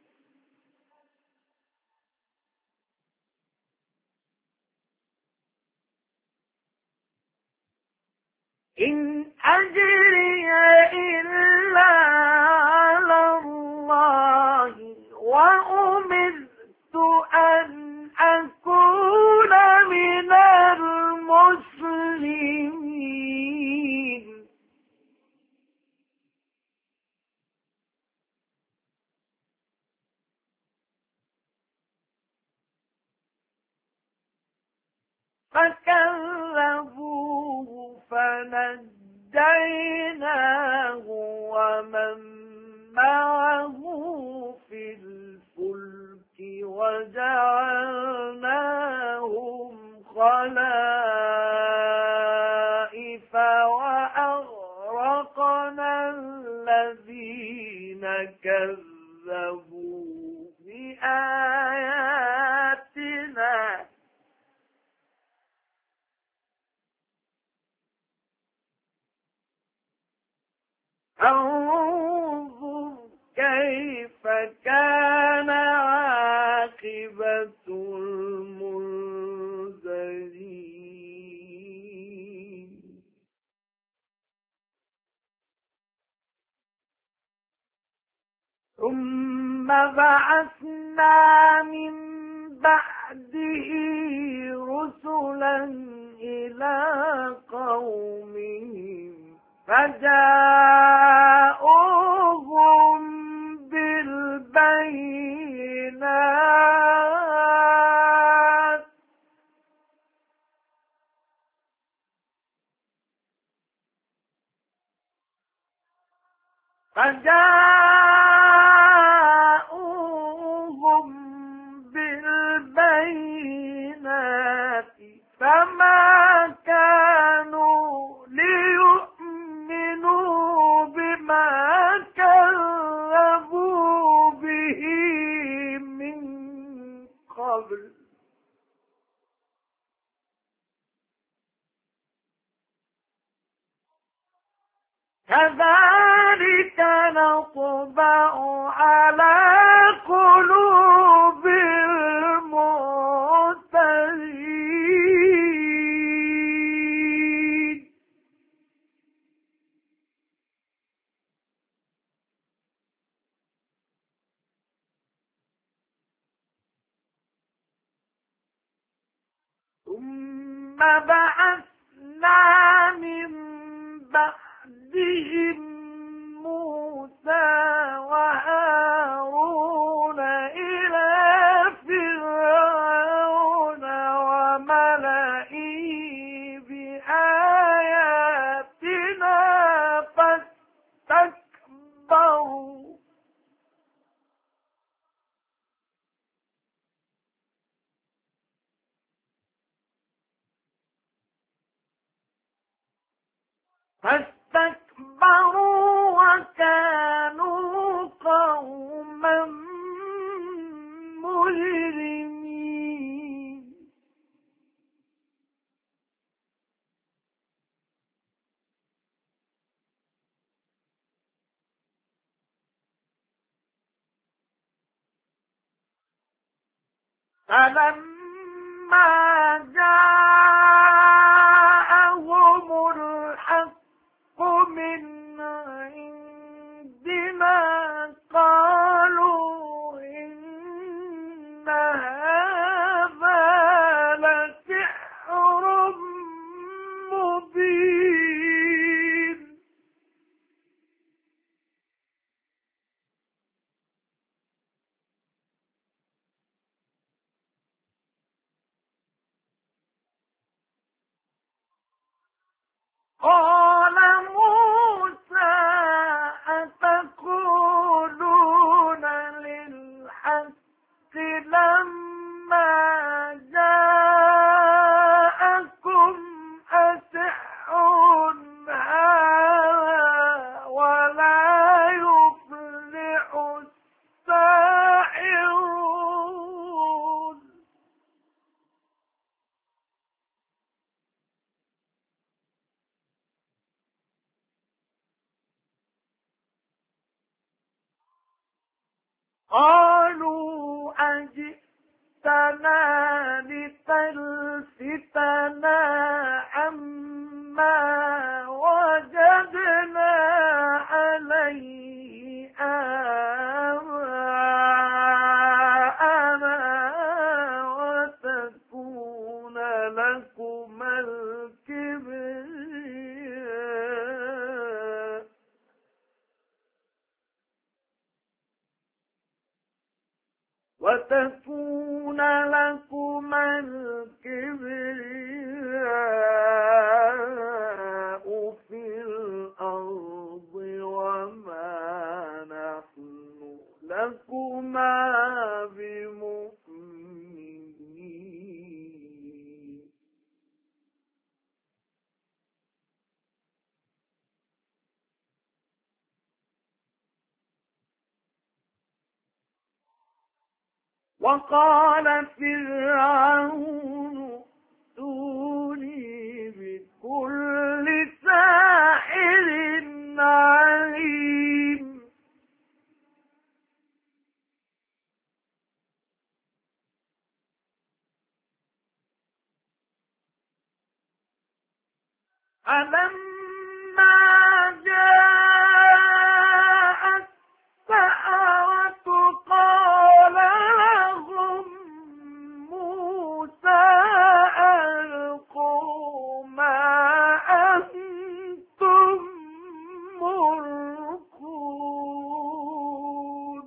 إن أجري إلا على الله وأمرت أن أكون من المسلمين فكذبوه فنجيناه ومن معه في الفلك وجعلناهم خلائف وأغرقنا الذين كذبوا بآياتنا انظر كيف كان عاقبة المنذرين ثم بعثنا من بعده رسلا إلى قومهم فجاءوهم بالبينات فما كانوا ليؤمنوا بما كذبوا به من قبل كذلك نطبع على قلوب المعتدين ثم بعثنا من بعدهم موسى وهارون إلى فرعون وملئه بآياتنا فاستكبروا وكانوا قوما مجرمين. فلما جاءهم الحق من عندنا قالوا إن هذا لسحر مبين. قال موسى أتقولون للحق لما جاءكم أسحر هذا ولا يفلح الساحرون. قالوا أجئتنا لتلفتنا عما وجدنا عليه آباءنا وتكون لكما الكبرياء في الأرض وما نحن لكما بمؤمنين. وقال فرعون ائتوني بكل ساحر عليم. فلما جاء السحرة قال لهم موسى ألقوا ما أنتم ملقون.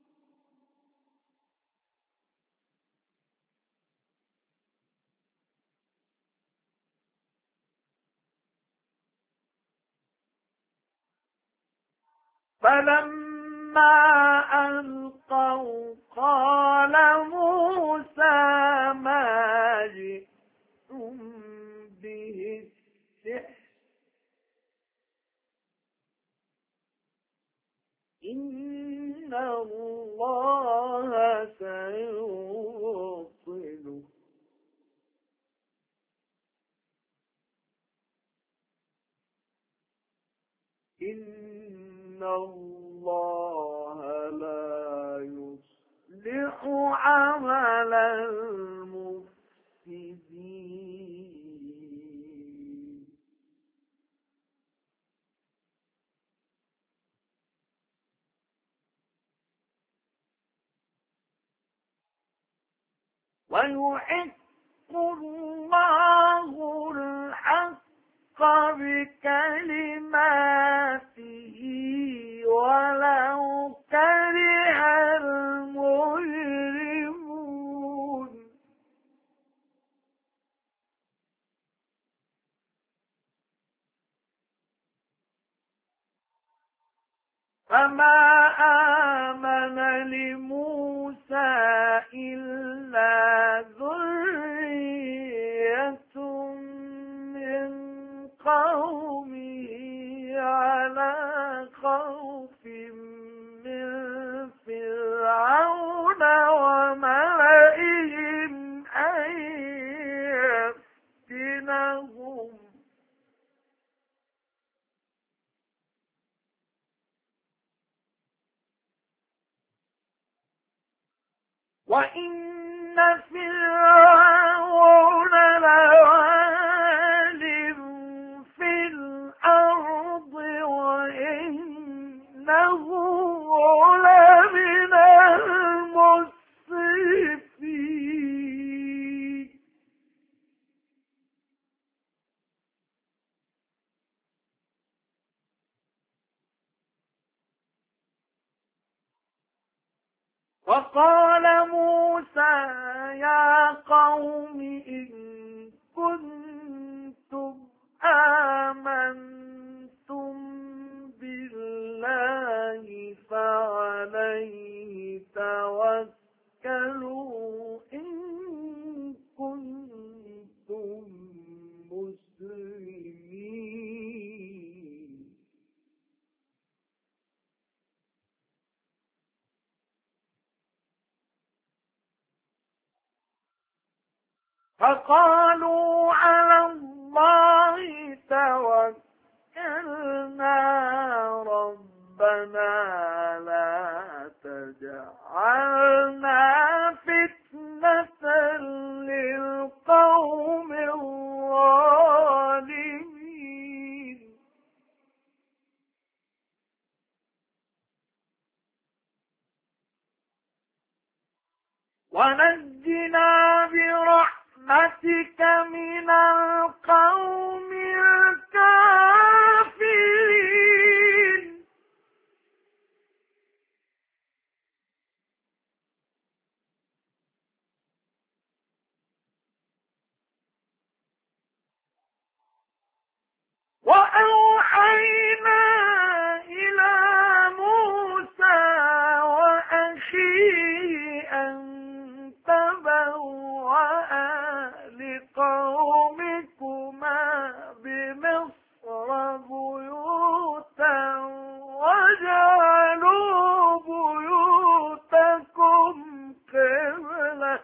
فلما ألقوا قال موسى ما جئتم به السحر إن الله سيبطله إن الله لا يصلح عمل المفسدين. ويحق الله الحق بكلماته ولو كره المجرمون فما آمن لموسى إلا ذرية من قومه على خوف من فرعون وملئهم أن يفتنهم وإن فرعون لعال في الأرض وإنه لمن المسرفين وقال موسى يا قوم إن كنتم آمنتم بالله فعليه توكلوا إن كنتم مسلمين فقالوا على الله توكلنا ربنا لا تجعلنا فتنة للقوم الظالمين ونجنا برحمتك من القوم الكافرين وأوحينا إلى موسى وأخيه أن تبوأ لقومكما بمصر بيوتا وجعلوا بيوتكم قبلة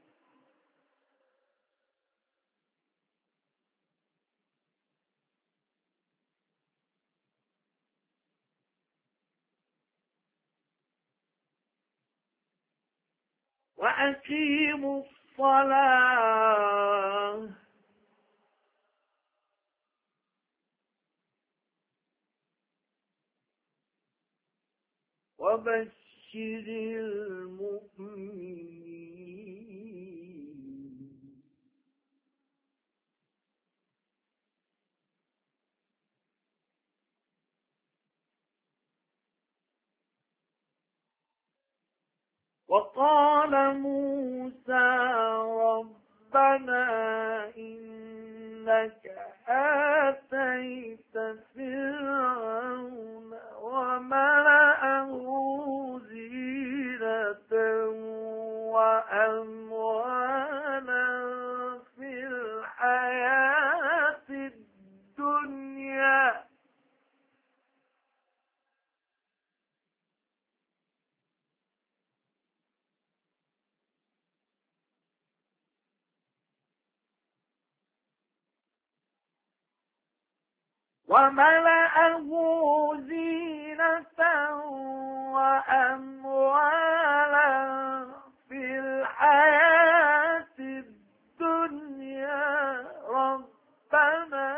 وأقيموا الصلاة وبشر المؤمنين وقال موسى ربنا إنك آتيت فرعون وملأه زينة وأموالا في الحياة الدنيا وملأه زينة وأموالا في الحياة الدنيا ربنا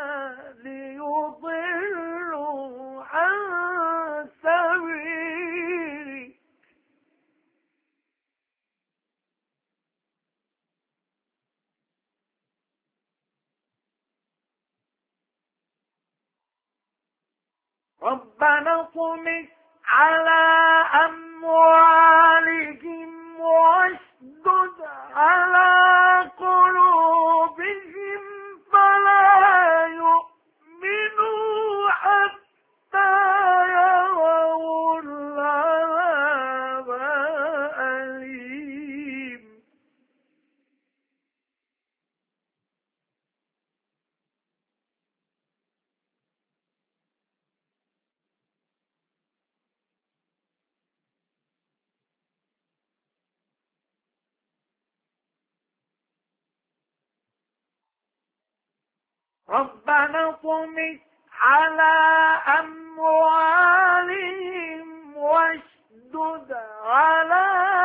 ليضلوا عن سبيلك ربنا اطمس على أموالهم واشدد على قلوبهم فلا يؤمنوا حتى يروا العذاب الأليم. ربنا اطمس على أموالهم واشدد على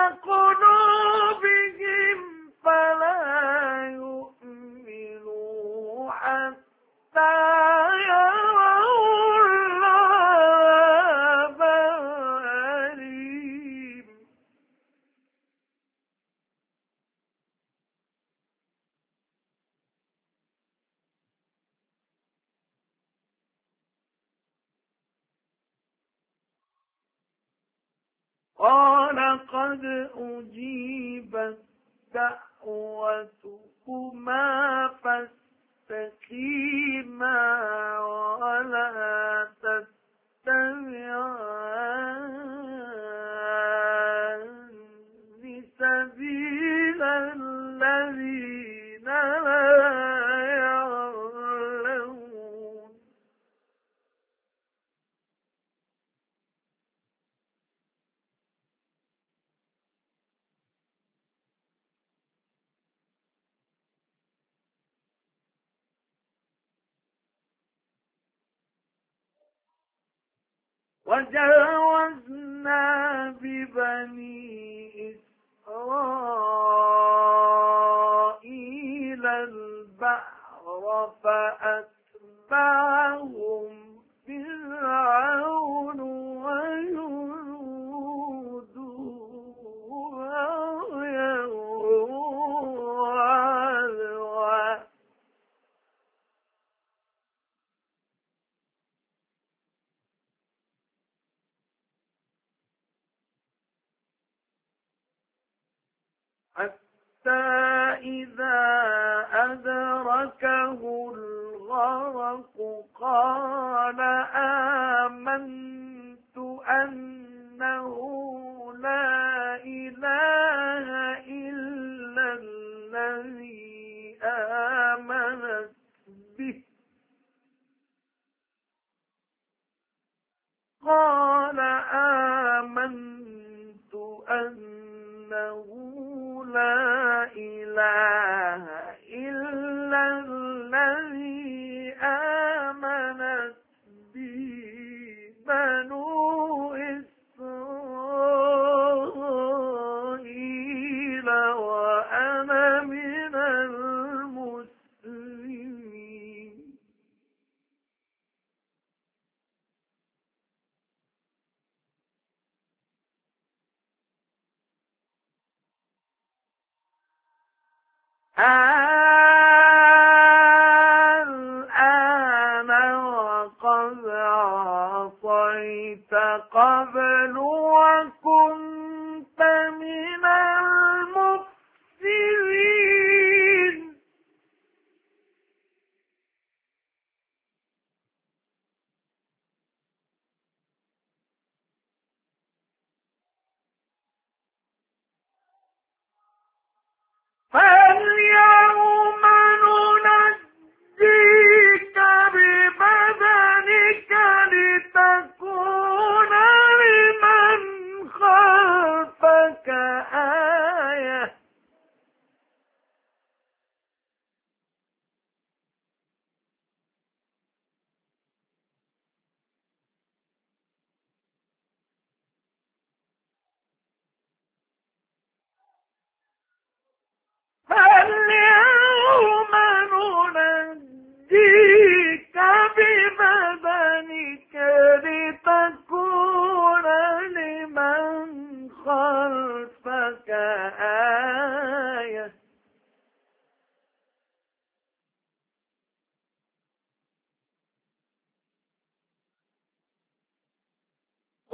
قلوبهم فلا يؤمنوا حتى يروا العذاب الأليم. قال قد أجيبت دعوتكما فاستقيما ولا تتبعان سبيل الذين لا يعلمون. وجاوزنا ببني إسرائيل البحر فأتبعهم فرعون وجنوده بغيا وعدوا حتى إذا أدركه الغرق قال آمنت أنه لا إله إلا الذي آمنت به قال آمنت أنه لا إله إلا الذي آمنت به بنو إسرائيل وأنا من المسلمين. الآن وقد عصيت قبل وكنت من المفسدين. فاليوم ننجيك ببدنك لتكون لمن خلفك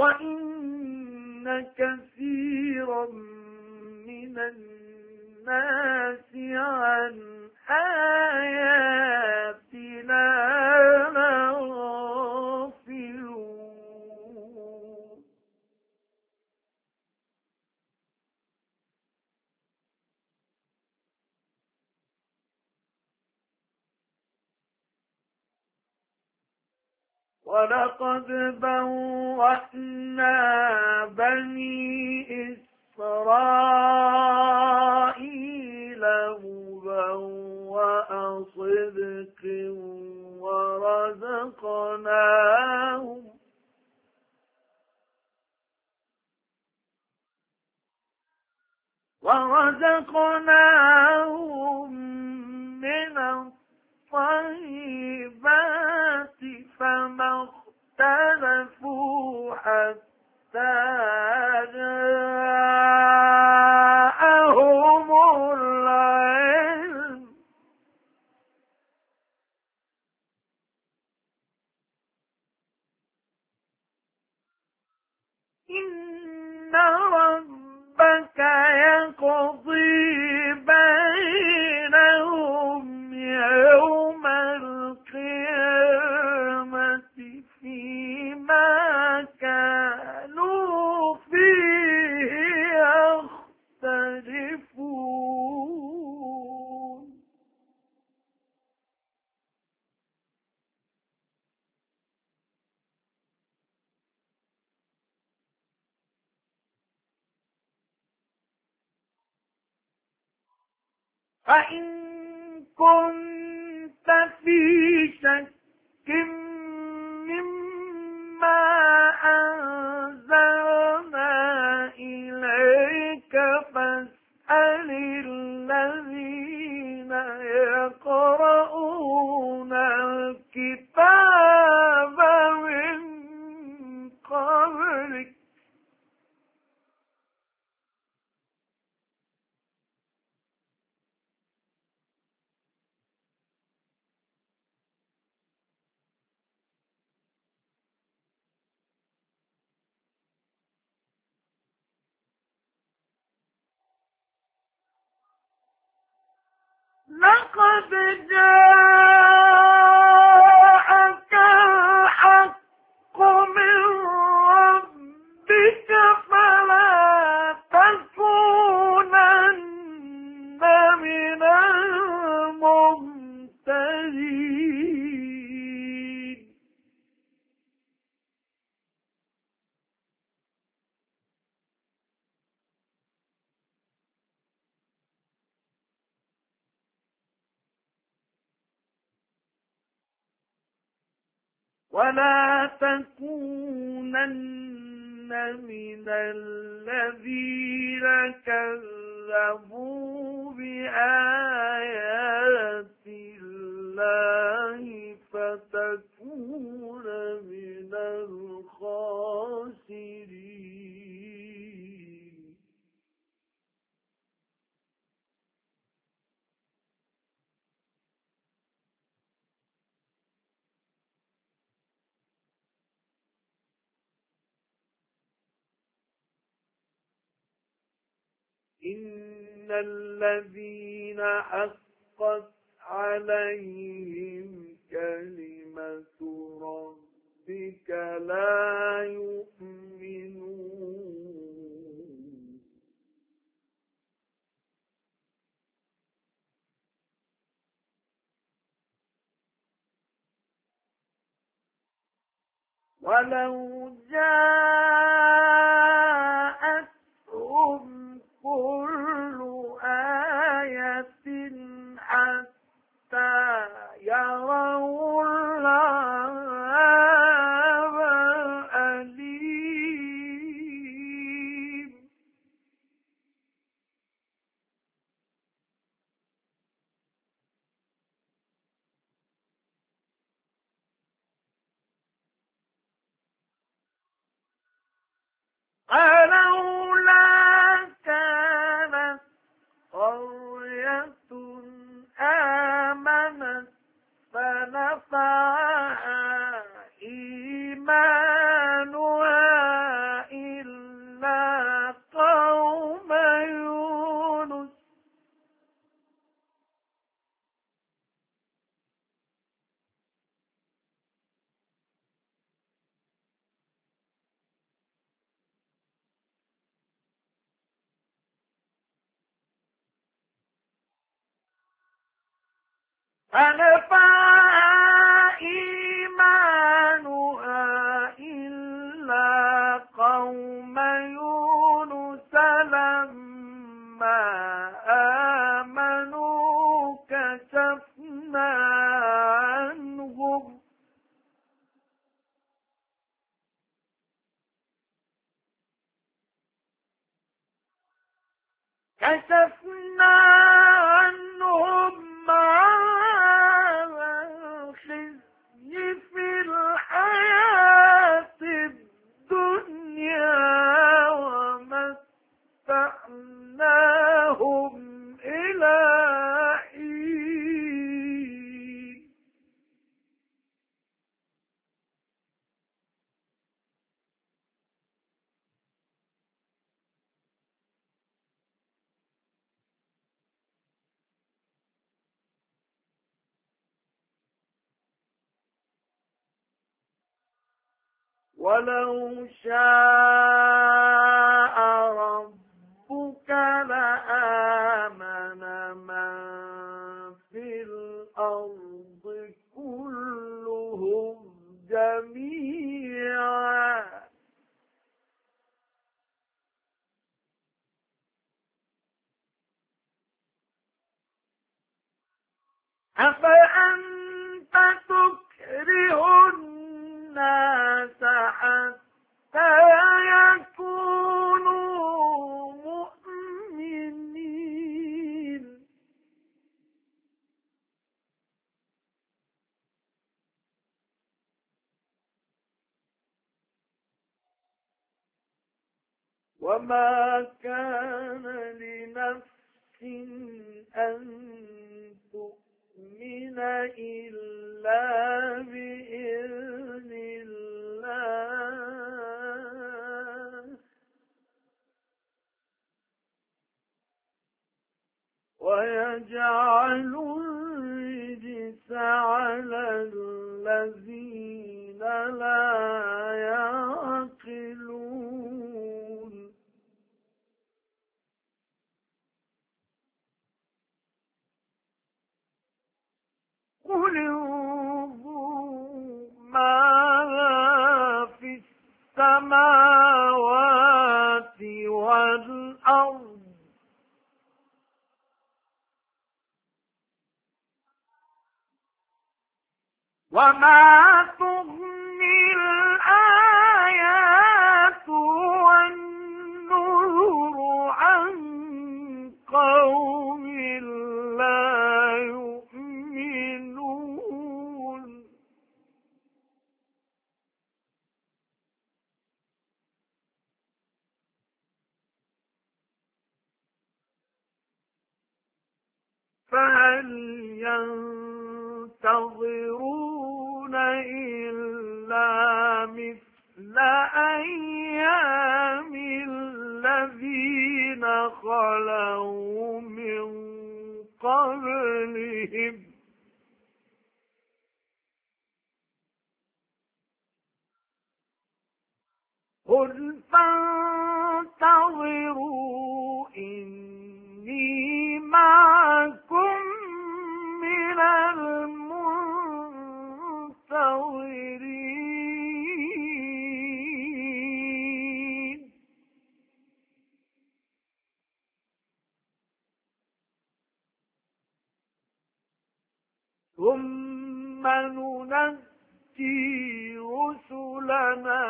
وإن كثيرا من الناس عن آياتنا لغافلون ولقد بوأنا بني إسرائيل مبوأ صدق ورزقناهم من الطيبات فما اختلفوا حتى جاءهم العلم إن ربك يقضي بينهم يوم القيامة فيما كانوا فيه يختلفون فإن كنت في شك مما أنزلنا إليك فاسأل الذين يقرؤون الكتاب من قبلك لقد جاءك الحق من ربك فلا تكونن من الممترين ولا تكونن من الذين كذبوا بآيات الله فتكون من الخاسرين إن الذين حقت عليهم كلمة ربك لا يؤمنون ولو جاءتهم كل آية حتى يروا العذاب الأليم فنفعها إيمانها إلا قوم يونس لما آمنوا كشفنا عنهم عذاب الخزي في الحياة الدنيا ومتعناهم إلى حين ولو شاء ربك لآمن من في الأرض كلهم جميعا أفأنت تكره الناس حتى يكونوا مؤمنين وما كان لنفس أن تؤمن إلا بإذن الله ويجعل الرجس على الذين لا يعقلون قل انظروا ماذا في السماوات والأرض وما تغني الآيات والنذر عن قوم لا يؤمنون فهل ينتظرون إلا مثل أيام الذين خلوا من قبلهم قل فانتظروا إني معكم من المنتظرين ثم ننجي رسلنا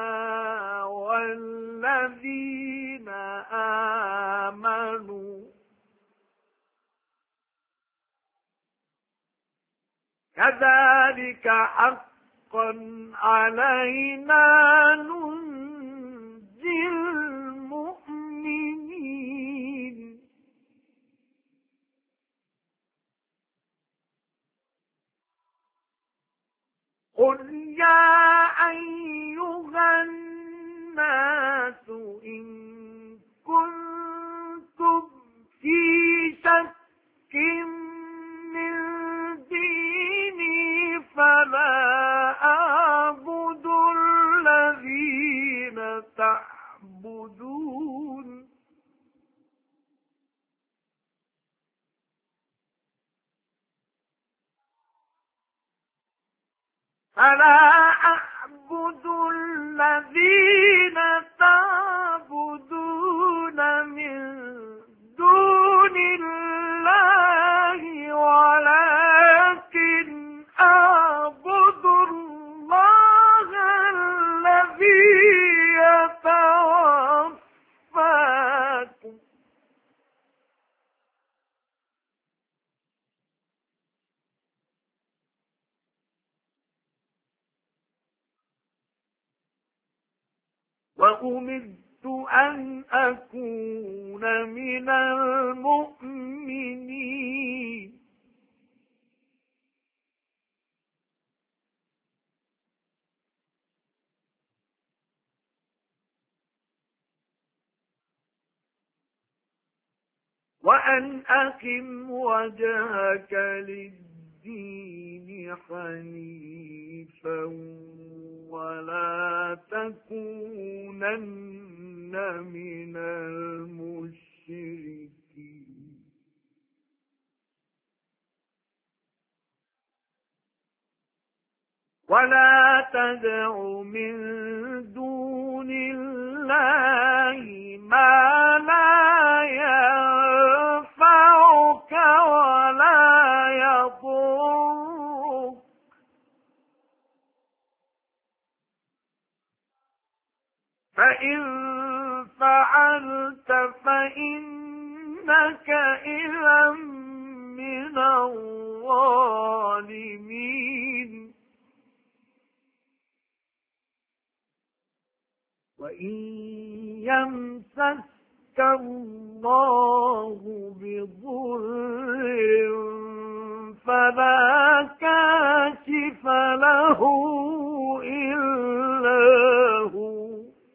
والذين آمنوا كذلك حقا علينا ننجي المؤمنين قل يا أيها الناس إن كنتم في شك من ديني فلا أعبد الذين تعبدون فلا أعبد الذين تعبدون من دون الله ولكن أعبد الله الذي يتوفاكم وأمرت أن أكون من المؤمنين وأن أقم وجهك للدين حنيفا ولا تكونن من المشركين ولا تدع من دون الله ما لا ينفعك ولا يضرك فإن فعلت فإنك إذا من الظالمين وإن يمسسك الله بضر فلا كاشف له إلا هو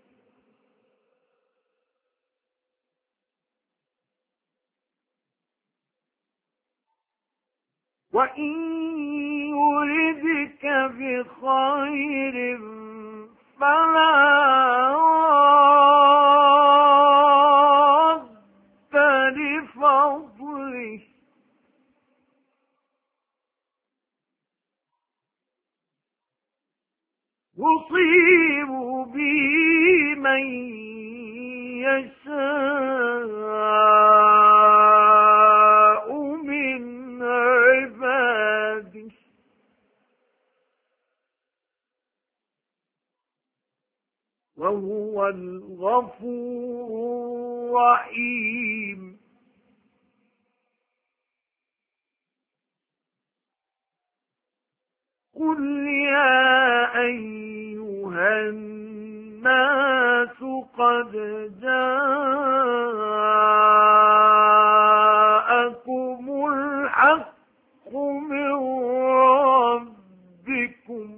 وإن يردك بخير فلا راد لفضله يصيب به من يشاء من عباده وهو الغفور الرحيم قل يا أيها الناس قد جاءكم الحق من ربكم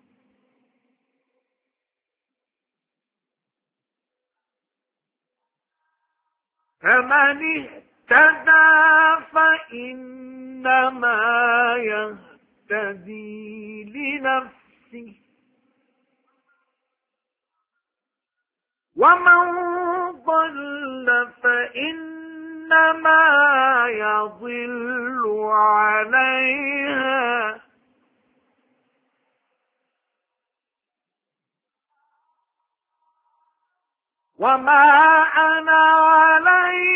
فمن اهتدى فإنما يهتدي لنفسه ومن ضل فإنما يضل عليها وما أنا عليهم